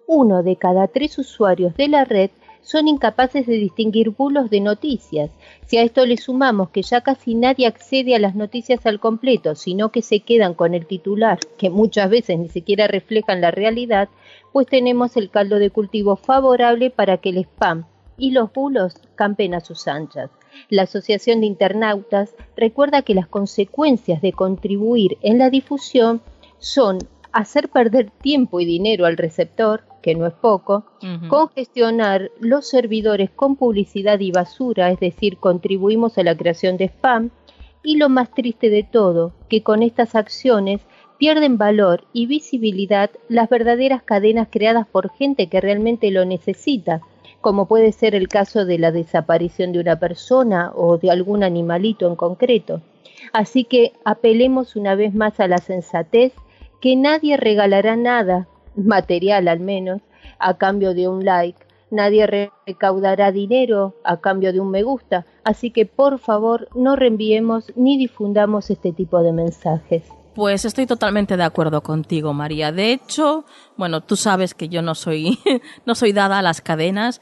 S1: 1 de cada 3 usuarios de la red son incapaces de distinguir bulos de noticias. Si a esto le sumamos que ya casi nadie accede a las noticias al completo, sino que se quedan con el titular, que muchas veces ni siquiera reflejan la realidad, pues tenemos el caldo de cultivo favorable para que el spam y los bulos campen a sus anchas. La Asociación de Internautas recuerda que las consecuencias de contribuir en la difusión son hacer perder tiempo y dinero al receptor, que no es poco, congestionar los servidores con publicidad y basura, es decir, contribuimos a la creación de spam, y lo más triste de todo, que con estas acciones pierden valor y visibilidad las verdaderas cadenas creadas por gente que realmente lo necesita, como puede ser el caso de la desaparición de una persona o de algún animalito en concreto. Así que apelemos una vez más a la sensatez, que nadie regalará nada, material al menos, a cambio de un like. Nadie recaudará dinero a cambio de un me gusta. Así que por favor no reenviemos ni difundamos este tipo de mensajes.
S5: Pues estoy totalmente de acuerdo contigo, María. De hecho, bueno, tú sabes que yo no soy dada a las cadenas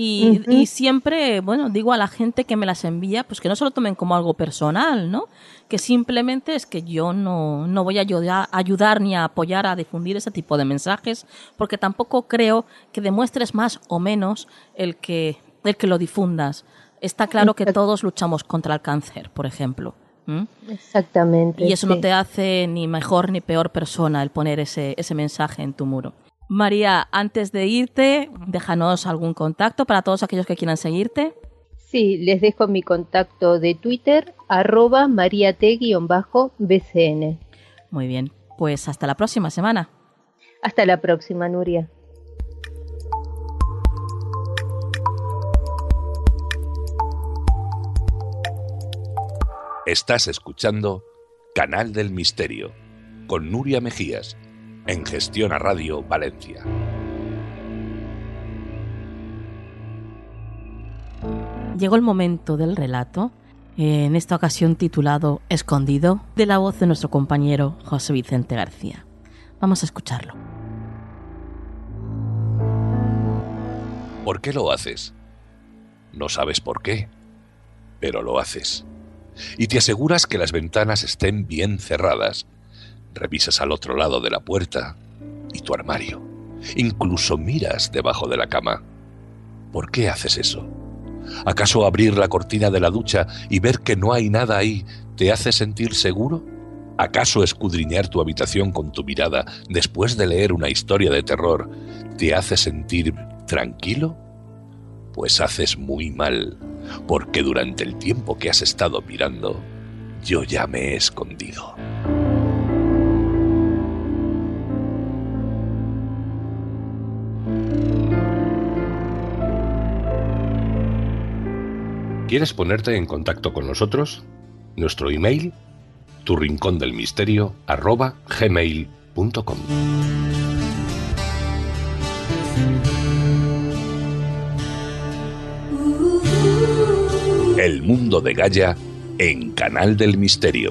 S5: y siempre, bueno, digo a la gente que me las envía, pues que no se lo tomen como algo personal, ¿no? Que simplemente es que yo no voy a ayudar ni a apoyar a difundir ese tipo de mensajes, porque tampoco creo que demuestres más o menos el que lo difundas. Está claro que todos luchamos contra el cáncer, por ejemplo.
S1: Exactamente.
S5: Y eso no te hace ni mejor ni peor persona el poner ese mensaje en tu muro. María, antes de irte, déjanos algún contacto para todos aquellos que quieran seguirte.
S1: Sí, les dejo mi contacto de Twitter, @mariat_bcn.
S5: Muy bien. pues hasta la próxima semana.
S1: Hasta la próxima, Nuria.
S7: Estás escuchando Canal del Misterio con Nuria Mejías en Gestión a Radio Valencia.
S5: Llegó el momento del relato, en esta ocasión titulado Escondido, de la voz de nuestro compañero José Vicente García. Vamos a escucharlo.
S7: ¿Por qué lo haces? No sabes por qué, pero lo haces. Y te aseguras que las ventanas estén bien cerradas. Revisas al otro lado de la puerta y tu armario. Incluso miras debajo de la cama. ¿Por qué haces eso? ¿Acaso abrir la cortina de la ducha y ver que no hay nada ahí te hace sentir seguro? ¿Acaso escudriñar tu habitación con tu mirada después de leer una historia de terror te hace sentir tranquilo? Pues haces muy mal, porque durante el tiempo que has estado mirando, yo ya me he escondido. ¿Quieres ponerte en contacto con nosotros? Nuestro email, turincondelmisterio@gmail.com. El mundo de Gaia en Canal del Misterio.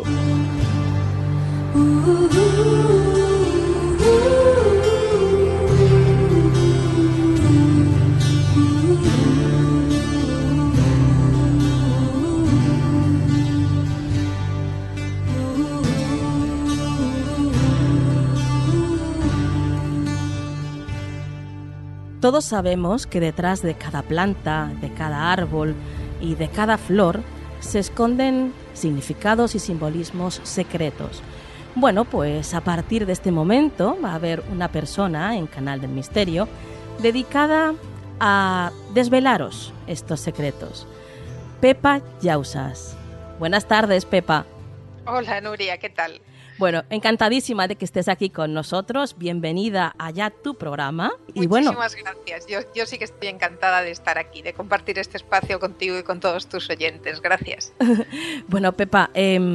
S5: Todos sabemos que detrás de cada planta, de cada árbol y de cada flor se esconden significados y simbolismos secretos. Bueno, pues a partir de este momento va a haber una persona en Canal del Misterio dedicada a desvelaros estos secretos. Pepa Llausas. Buenas tardes, Pepa.
S9: Hola, Nuria, ¿qué tal?
S5: Bueno, encantadísima de que estés aquí con nosotros. Bienvenida a Ya tu programa.
S9: Muchísimas gracias. Yo sí que estoy encantada de estar aquí, de compartir este espacio contigo y con todos tus oyentes. Gracias.
S5: Bueno, Pepa,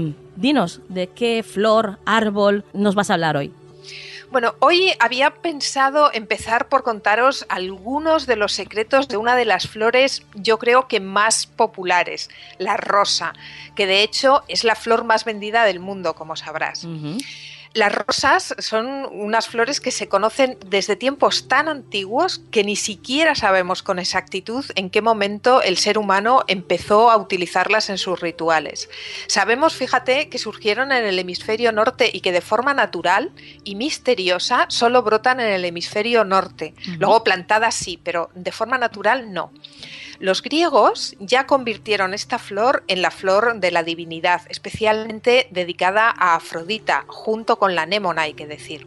S5: dinos, ¿de qué flor, árbol nos vas a hablar hoy?
S9: Bueno, hoy había pensado empezar por contaros algunos de los secretos de una de las flores, yo creo que más populares, la rosa, que de hecho es la flor más vendida del mundo, como sabrás. Uh-huh. Las rosas son unas flores que se conocen desde tiempos tan antiguos que ni siquiera sabemos con exactitud en qué momento el ser humano empezó a utilizarlas en sus rituales. Sabemos, fíjate, que surgieron en el hemisferio norte y que de forma natural y misteriosa solo brotan en el hemisferio norte. Uh-huh. Luego plantadas sí, pero de forma natural no. Los griegos ya convirtieron esta flor en la flor de la divinidad, especialmente dedicada a Afrodita, junto con la anémona, hay que decir.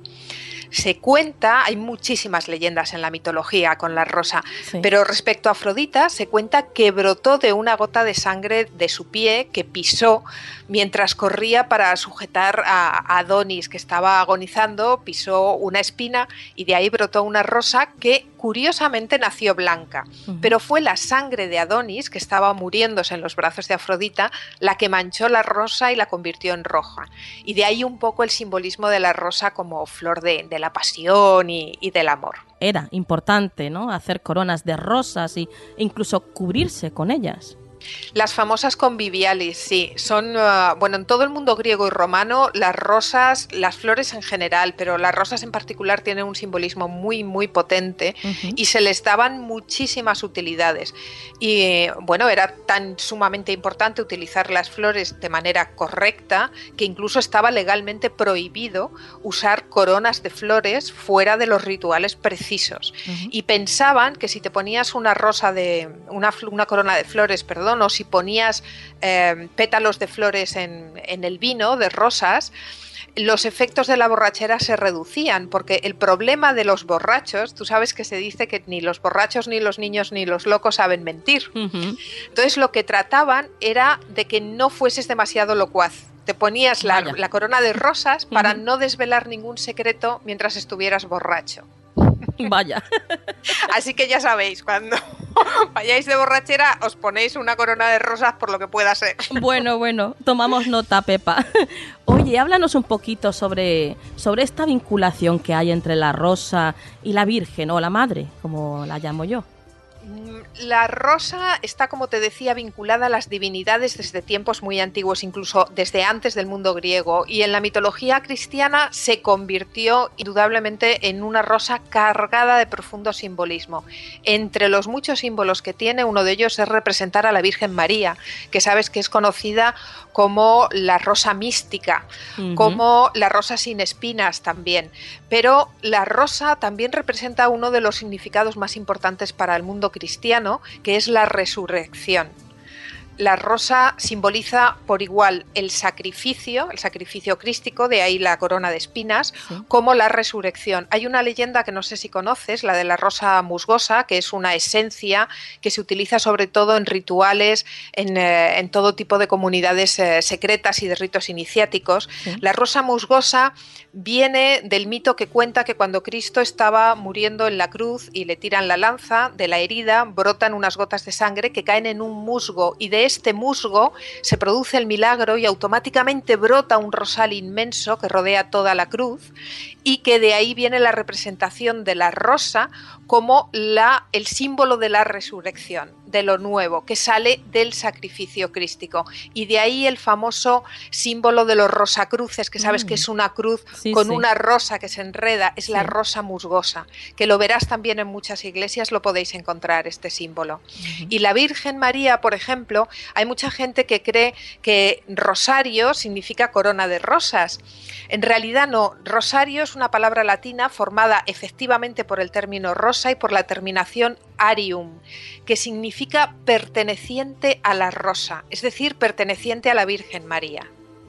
S9: Se cuenta, hay muchísimas leyendas en la mitología con la rosa, sí. Pero respecto a Afrodita se cuenta que brotó de una gota de sangre de su pie que pisó mientras corría para sujetar a Adonis, que estaba agonizando, pisó una espina y de ahí brotó una rosa que curiosamente nació blanca. Uh-huh. Pero fue la sangre de Adonis, que estaba muriéndose en los brazos de Afrodita, la que manchó la rosa y la convirtió en roja. Y de ahí un poco el simbolismo de la rosa como flor de la pasión y del amor.
S5: Era importante, ¿no?, hacer coronas de rosas e incluso cubrirse con ellas.
S9: Las famosas convivialis, sí, son, bueno, en todo el mundo griego y romano las rosas, las flores en general, pero las rosas en particular tienen un simbolismo muy, muy potente. Uh-huh. Y se les daban muchísimas utilidades. Y bueno, era tan sumamente importante utilizar las flores de manera correcta que incluso estaba legalmente prohibido usar coronas de flores fuera de los rituales precisos. Uh-huh. Y pensaban que si te ponías una corona de flores, perdón, o si ponías pétalos de flores en el vino de rosas, los efectos de la borrachera se reducían, porque el problema de los borrachos, tú sabes que se dice que ni los borrachos, ni los niños, ni los locos saben mentir. Uh-huh. Entonces lo que trataban era de que no fueses demasiado locuaz Te ponías la corona de rosas para no desvelar ningún secreto mientras estuvieras borracho.
S5: Vaya.
S9: Así que ya sabéis, cuando vayáis de borrachera os ponéis una corona de rosas por lo que pueda ser.
S5: Bueno, tomamos nota, Pepa. Oye, háblanos un poquito sobre esta vinculación que hay entre la rosa y la Virgen, o la Madre, como la llamo yo.
S9: La rosa está, como te decía, vinculada a las divinidades desde tiempos muy antiguos, incluso desde antes del mundo griego, y en la mitología cristiana se convirtió indudablemente en una rosa cargada de profundo simbolismo. Entre los muchos símbolos que tiene, uno de ellos es representar a la Virgen María, que sabes que es conocida como la rosa mística, como la rosa sin espinas también. Pero la rosa también representa uno de los significados más importantes para el mundo cristiano, que es la resurrección. La rosa simboliza por igual el sacrificio crístico, de ahí la corona de espinas, como la resurrección. Hay una leyenda que no sé si conoces, la de la rosa musgosa, que es una esencia que se utiliza sobre todo en rituales, en todo tipo de comunidades secretas y de ritos iniciáticos. La rosa musgosa viene del mito que cuenta que cuando Cristo estaba muriendo en la cruz y le tiran la lanza, de la herida brotan unas gotas de sangre que caen en un musgo, y de este musgo se produce el milagro y automáticamente brota un rosal inmenso que rodea toda la cruz, y que de ahí viene la representación de la rosa como el símbolo de la resurrección, de lo nuevo, que sale del sacrificio crístico. Y de ahí el famoso símbolo de los rosacruces, que sabes que es una cruz con una rosa que se enreda, es la rosa musgosa, que lo verás también en muchas iglesias, lo podéis encontrar, este símbolo. Y la Virgen María, por ejemplo, hay mucha gente que cree que rosario significa corona de rosas. En realidad no, rosario es una palabra latina formada efectivamente por el término rosa y por la terminación arium, que significa perteneciente a la rosa, es decir, perteneciente a la Virgen María.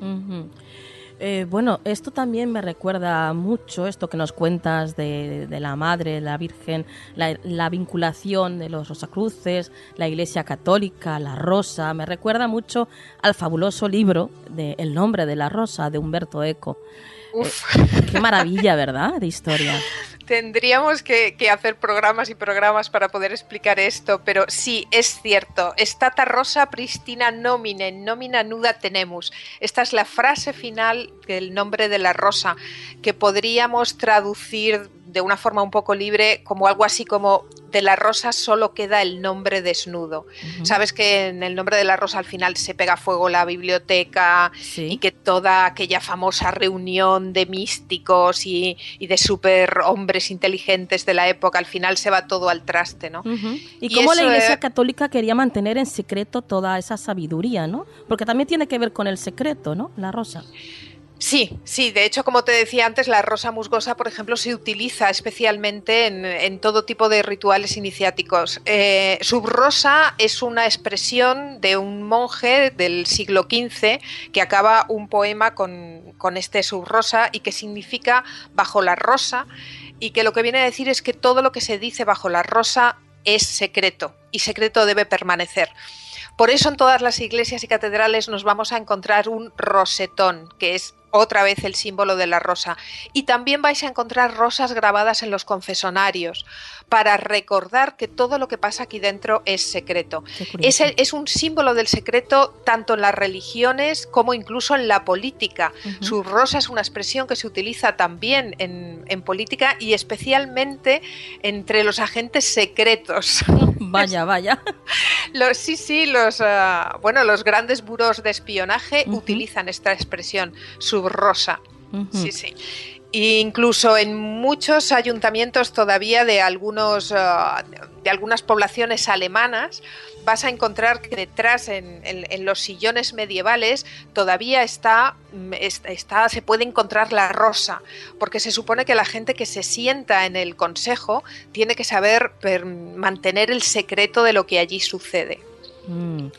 S5: Bueno, esto también me recuerda mucho, esto que nos cuentas de la Madre, la Virgen, la vinculación de los rosacruces, la Iglesia Católica, la rosa. Me recuerda mucho al fabuloso libro de El nombre de la rosa, de Umberto Eco. Qué maravilla, ¿verdad?, de historia.
S9: Tendríamos que hacer programas y programas para poder explicar esto, pero sí, es cierto. Stata rosa pristina nomine, nomina nuda tenemus. Esta es la frase final del nombre de la rosa, que podríamos traducir de una forma un poco libre como algo así como: de la rosa solo queda el nombre desnudo. Sabes que en el nombre de la rosa al final se pega a fuego la biblioteca, y que toda aquella famosa reunión de místicos y de superhombres inteligentes de la época, al final se va todo al traste, ¿no?
S5: Y cómo la Iglesia Católica quería mantener en secreto toda esa sabiduría, ¿no? Porque también tiene que ver con el secreto, ¿no?, la rosa.
S9: Sí, de hecho, como te decía antes, la rosa musgosa, por ejemplo, se utiliza especialmente en todo tipo de rituales iniciáticos. Subrosa es una expresión de un monje del siglo XV que acaba un poema con este subrosa, y que significa bajo la rosa, y que lo que viene a decir es que todo lo que se dice bajo la rosa es secreto, y secreto debe permanecer. Por eso en todas las iglesias y catedrales nos vamos a encontrar un rosetón, que es otra vez el símbolo de la rosa. Y también vais a encontrar rosas grabadas en los confesonarios, para recordar que todo lo que pasa aquí dentro es secreto. Es un símbolo del secreto tanto en las religiones como incluso en la política. Su rosa es una expresión que se utiliza también en política, y especialmente entre los agentes secretos.
S5: Vaya.
S9: Los grandes burós de espionaje utilizan esta expresión, subrosa. Sí. E incluso en muchos ayuntamientos todavía de algunas poblaciones alemanas vas a encontrar que detrás en los sillones medievales todavía se puede encontrar la rosa, porque se supone que la gente que se sienta en el consejo tiene que saber mantener el secreto de lo que allí sucede.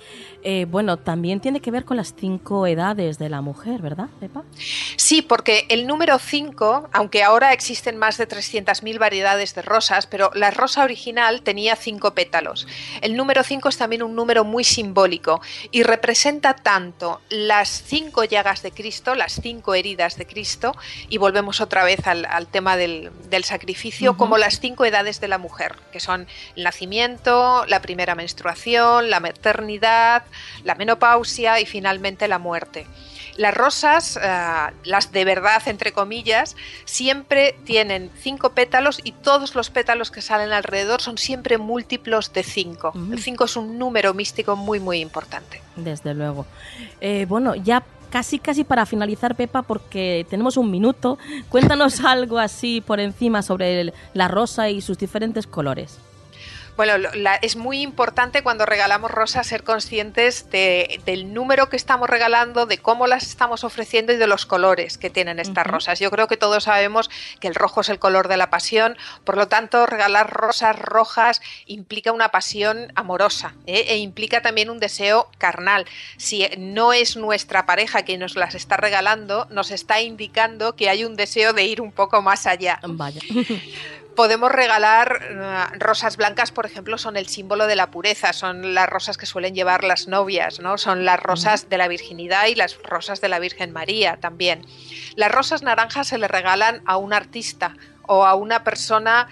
S5: Bueno, también tiene que ver con las 5 edades de la mujer, ¿verdad, Pepa?
S9: Sí, porque el número 5, aunque ahora existen más de 300.000 variedades de rosas, pero la rosa original tenía 5 pétalos. El número 5 es también un número muy simbólico y representa tanto las 5 llagas de Cristo, las 5 heridas de Cristo, y volvemos otra vez al tema del sacrificio, como las 5 edades de la mujer, que son el nacimiento, la primera menstruación, la maternidad, la menopausia y finalmente la muerte. Las rosas, las de verdad, entre comillas, siempre tienen 5 pétalos y todos los pétalos que salen alrededor son siempre múltiplos de 5. El 5 es un número místico muy, muy importante.
S5: Desde luego. Bueno, ya casi para finalizar, Pepa, porque tenemos un minuto, cuéntanos algo así por encima sobre la rosa y sus diferentes colores.
S9: Bueno, es muy importante cuando regalamos rosas ser conscientes del número que estamos regalando, de cómo las estamos ofreciendo y de los colores que tienen estas rosas. Yo creo que todos sabemos que el rojo es el color de la pasión, por lo tanto regalar rosas rojas implica una pasión amorosa, e implica también un deseo carnal. Si no es nuestra pareja quien nos las está regalando, nos está indicando que hay un deseo de ir un poco más allá.
S5: Vaya.
S9: Podemos regalar rosas blancas, por ejemplo, son el símbolo de la pureza, son las rosas que suelen llevar las novias, ¿no? Son las rosas de la virginidad y las rosas de la Virgen María también. Las rosas naranjas se le regalan a un artista o a una persona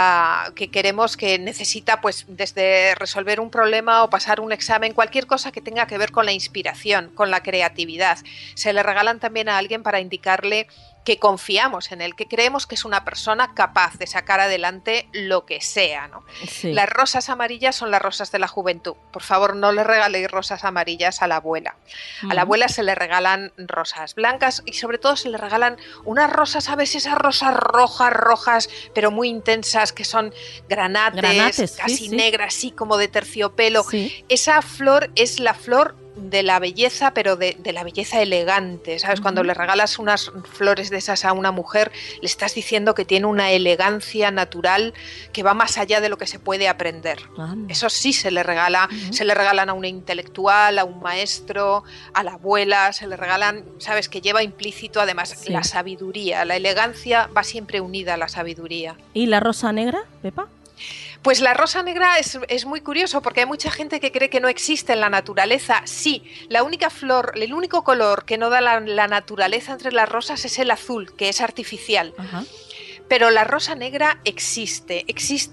S9: que queremos, que necesita, pues, desde resolver un problema o pasar un examen, cualquier cosa que tenga que ver con la inspiración, con la creatividad. Se le regalan también a alguien para indicarle que confiamos en él, que creemos que es una persona capaz de sacar adelante lo que sea, ¿no? Sí. Las rosas amarillas son las rosas de la juventud. Por favor, no le regaléis rosas amarillas a la abuela. A la abuela se le regalan rosas blancas y sobre todo se le regalan unas rosas, ¿sabes? Esas rosas rojas, pero muy intensas, que son granates casi negras, así como de terciopelo. Sí. Esa flor es la flor de la belleza, pero de la belleza elegante, ¿sabes? Cuando le regalas unas flores de esas a una mujer, le estás diciendo que tiene una elegancia natural que va más allá de lo que se puede aprender. Eso sí se le regala, se le regalan a una intelectual, a un maestro, a la abuela, se le regalan, ¿sabes? Que lleva implícito además la sabiduría, la elegancia va siempre unida a la sabiduría.
S5: ¿Y la rosa negra, Pepa?
S9: Pues la rosa negra es muy curioso porque hay mucha gente que cree que no existe en la naturaleza. Sí, la única flor, el único color que no da la naturaleza entre las rosas es el azul, que es artificial. Pero la rosa negra existe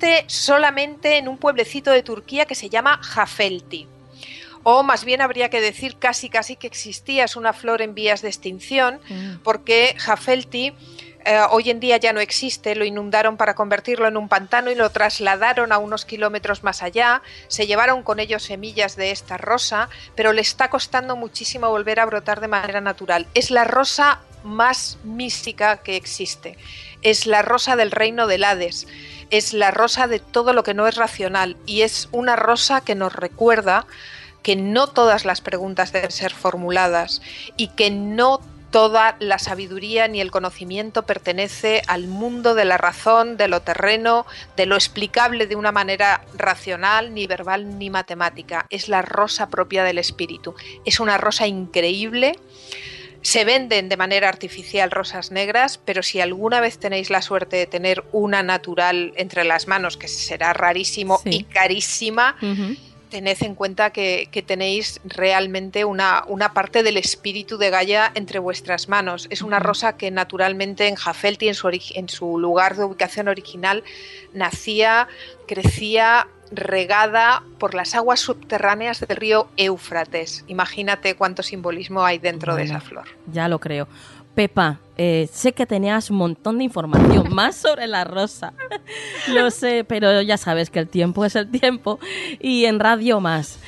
S9: solamente en un pueblecito de Turquía que se llama Jafelti. O más bien habría que decir casi que existía, es una flor en vías de extinción, porque Jafelti hoy en día ya no existe, lo inundaron para convertirlo en un pantano y lo trasladaron a unos kilómetros más allá, se llevaron con ellos semillas de esta rosa, pero le está costando muchísimo volver a brotar de manera natural. Es la rosa más mística que existe, es la rosa del reino del Hades, es la rosa de todo lo que no es racional y es una rosa que nos recuerda que no todas las preguntas deben ser formuladas y que no toda la sabiduría ni el conocimiento pertenece al mundo de la razón, de lo terreno, de lo explicable de una manera racional, ni verbal, ni matemática. Es la rosa propia del espíritu. Es una rosa increíble. Se venden de manera artificial rosas negras, pero si alguna vez tenéis la suerte de tener una natural entre las manos, que será rarísimo y carísima, tened en cuenta que tenéis realmente una parte del espíritu de Gaia entre vuestras manos. Es una rosa que naturalmente en Jafelti, en su lugar de ubicación original, nacía, crecía regada por las aguas subterráneas del río Éufrates. Imagínate cuánto simbolismo hay dentro de esa flor.
S5: Ya lo creo. Pepa, sé que tenías un montón de información más sobre la rosa. Lo sé, pero ya sabes que el tiempo es el tiempo y en radio más.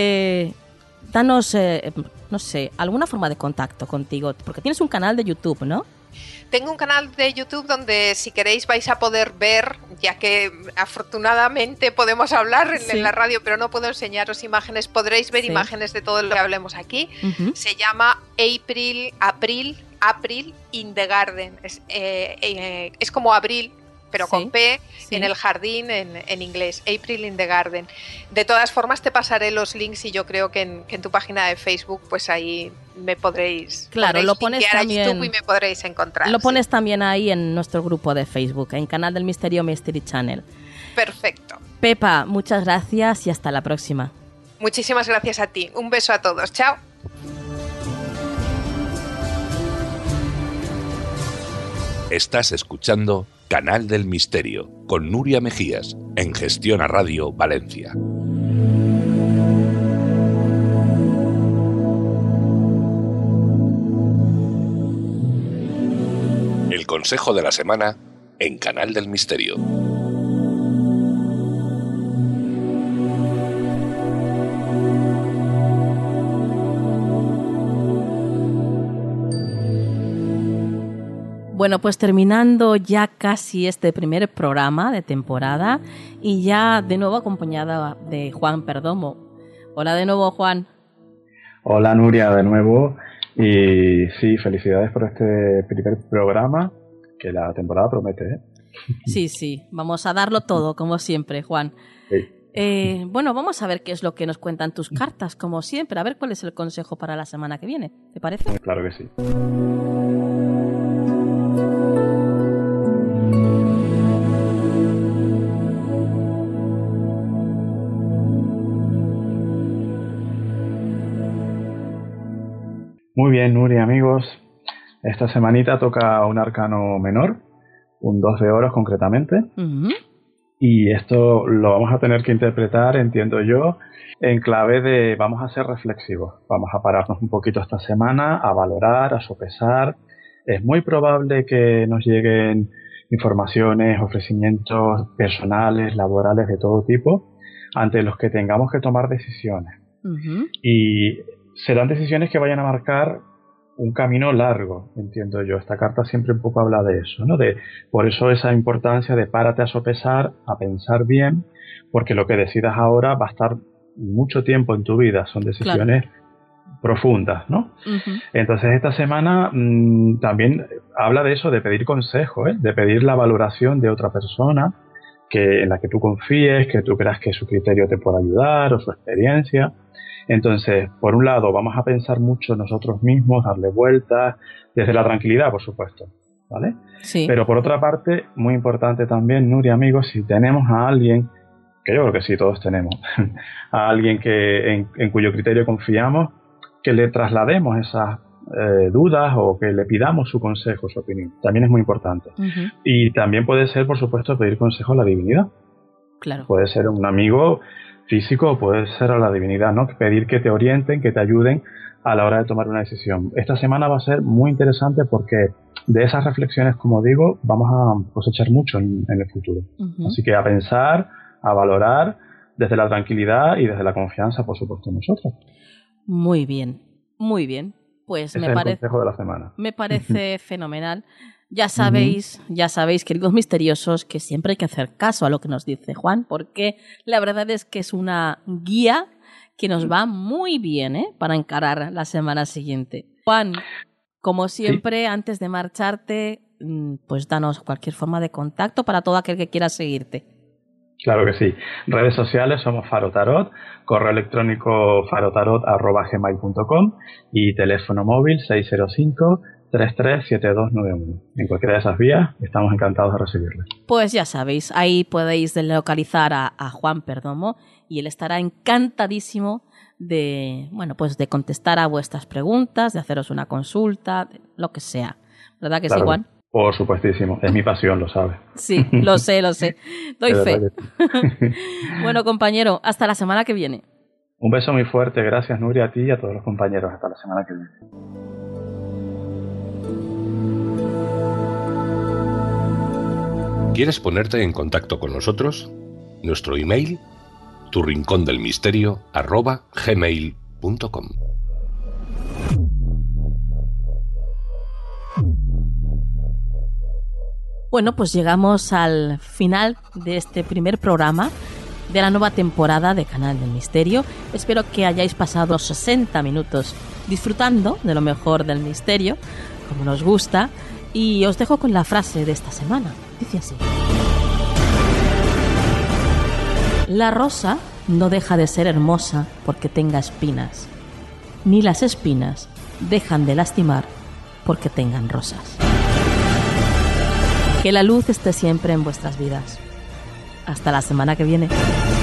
S5: Danos, no sé, alguna forma de contacto contigo, porque tienes un canal de YouTube, ¿no?
S9: Tengo un canal de YouTube donde, si queréis, vais a poder ver, ya que afortunadamente podemos hablar en la radio, pero no puedo enseñaros imágenes, podréis ver imágenes de todo lo que hablemos aquí. Se llama April in the Garden. Es como abril pero
S5: Sí,
S9: con P,
S5: sí.
S9: en el jardín en inglés, April in the Garden. De todas formas, te pasaré los links y yo creo que en tu página de Facebook, pues ahí me podréis,
S5: Claro, lo pones
S9: linkear a
S5: también.
S9: YouTube y me podréis encontrar.
S5: Lo pones
S9: sí.
S5: también ahí en nuestro grupo de Facebook, en Canal del Misterio Mystery Channel.
S9: Perfecto.
S5: Pepa, muchas gracias y hasta la próxima.
S9: Muchísimas gracias a ti. Un beso a todos. Chao.
S7: Estás escuchando Canal del Misterio con Nuria Mejías en Gestiona Radio Valencia. El consejo de la semana en Canal del Misterio.
S5: Bueno, pues terminando ya casi este primer programa de temporada y ya de nuevo acompañada de Juan Perdomo. Hola de nuevo, Juan.
S6: Hola Nuria, de nuevo. Y sí, felicidades por este primer programa, que la temporada promete, ¿eh?
S5: Sí, vamos a darlo todo, como siempre, Juan.
S6: Sí.
S5: Bueno, vamos a ver qué es lo que nos cuentan tus cartas, como siempre. A ver cuál es el consejo para la semana que viene. ¿Te parece?
S6: Claro que sí. Muy bien, Nuria, amigos. Esta semanita toca un arcano menor, un 2 de oros concretamente.
S5: Uh-huh.
S6: Y esto lo vamos a tener que interpretar, entiendo yo, en clave de vamos a ser reflexivos. Vamos a pararnos un poquito esta semana, a valorar, a sopesar. Es muy probable que nos lleguen informaciones, ofrecimientos personales, laborales de todo tipo, ante los que tengamos que tomar decisiones.
S5: Uh-huh.
S6: Y serán decisiones que vayan a marcar un camino largo, entiendo yo. Esta carta siempre un poco habla de eso, ¿no? Por eso esa importancia de párate a sopesar, a pensar bien, porque lo que decidas ahora va a estar mucho tiempo en tu vida. Son decisiones profundas, ¿no?
S5: Uh-huh.
S6: Entonces esta semana también habla de eso, de pedir consejo, de pedir la valoración de otra persona en la que tú confíes, que tú creas que su criterio te pueda ayudar o su experiencia. Entonces, por un lado, vamos a pensar mucho nosotros mismos, darle vueltas, desde la tranquilidad, por supuesto, ¿vale?
S5: Sí.
S6: Pero por otra parte, muy importante también, Nuria, amigos, si tenemos a alguien, que yo creo que sí, todos tenemos, a alguien en cuyo criterio confiamos, que le traslademos esas dudas o que le pidamos su consejo, su opinión. También es muy importante.
S5: Uh-huh.
S6: Y también puede ser, por supuesto, pedir consejo a la divinidad.
S5: Claro.
S6: Puede ser un amigo físico, puede ser a la divinidad, ¿no? Pedir que te orienten, que te ayuden a la hora de tomar una decisión. Esta semana va a ser muy interesante porque de esas reflexiones, como digo, vamos a cosechar mucho en el futuro.
S5: Uh-huh.
S6: Así que a pensar, a valorar desde la tranquilidad y desde la confianza, por supuesto, en nosotros.
S5: Muy bien, muy bien. Pues
S6: Ese es el consejo de la semana.
S5: Me parece fenomenal. Ya sabéis, queridos misteriosos, que siempre hay que hacer caso a lo que nos dice Juan, porque la verdad es que es una guía que nos va muy bien, para encarar la semana siguiente. Juan, como siempre, antes de marcharte, pues danos cualquier forma de contacto para todo aquel que quiera seguirte.
S6: Claro que sí. Redes sociales somos Faro Tarot, correo electrónico farotarot@gmail.com y teléfono móvil 605-337291. En cualquiera de esas vías estamos encantados de recibirles.
S5: Pues ya sabéis, ahí podéis localizar a Juan Perdomo y él estará encantadísimo de contestar a vuestras preguntas, de haceros una consulta, lo que sea. ¿Verdad que
S6: claro.
S5: Sí, Juan?
S6: Por supuestísimo, es mi pasión, lo sabes.
S5: Sí, lo sé. Doy fe. Bueno, compañero, hasta la semana que viene.
S6: Un beso muy fuerte, gracias Nuria, a ti y a todos los compañeros. Hasta la semana que viene.
S7: ¿Quieres ponerte en contacto con nosotros? Nuestro email, turincondelmisterio@gmail.com.
S5: Bueno, pues llegamos al final de este primer programa de la nueva temporada de Canal del Misterio. Espero que hayáis pasado 60 minutos disfrutando de lo mejor del misterio, como nos gusta, y os dejo con la frase de esta semana. Dice así: La rosa no deja de ser hermosa porque tenga espinas, ni las espinas dejan de lastimar porque tengan rosas. Que la luz esté siempre en vuestras vidas. Hasta la semana que viene.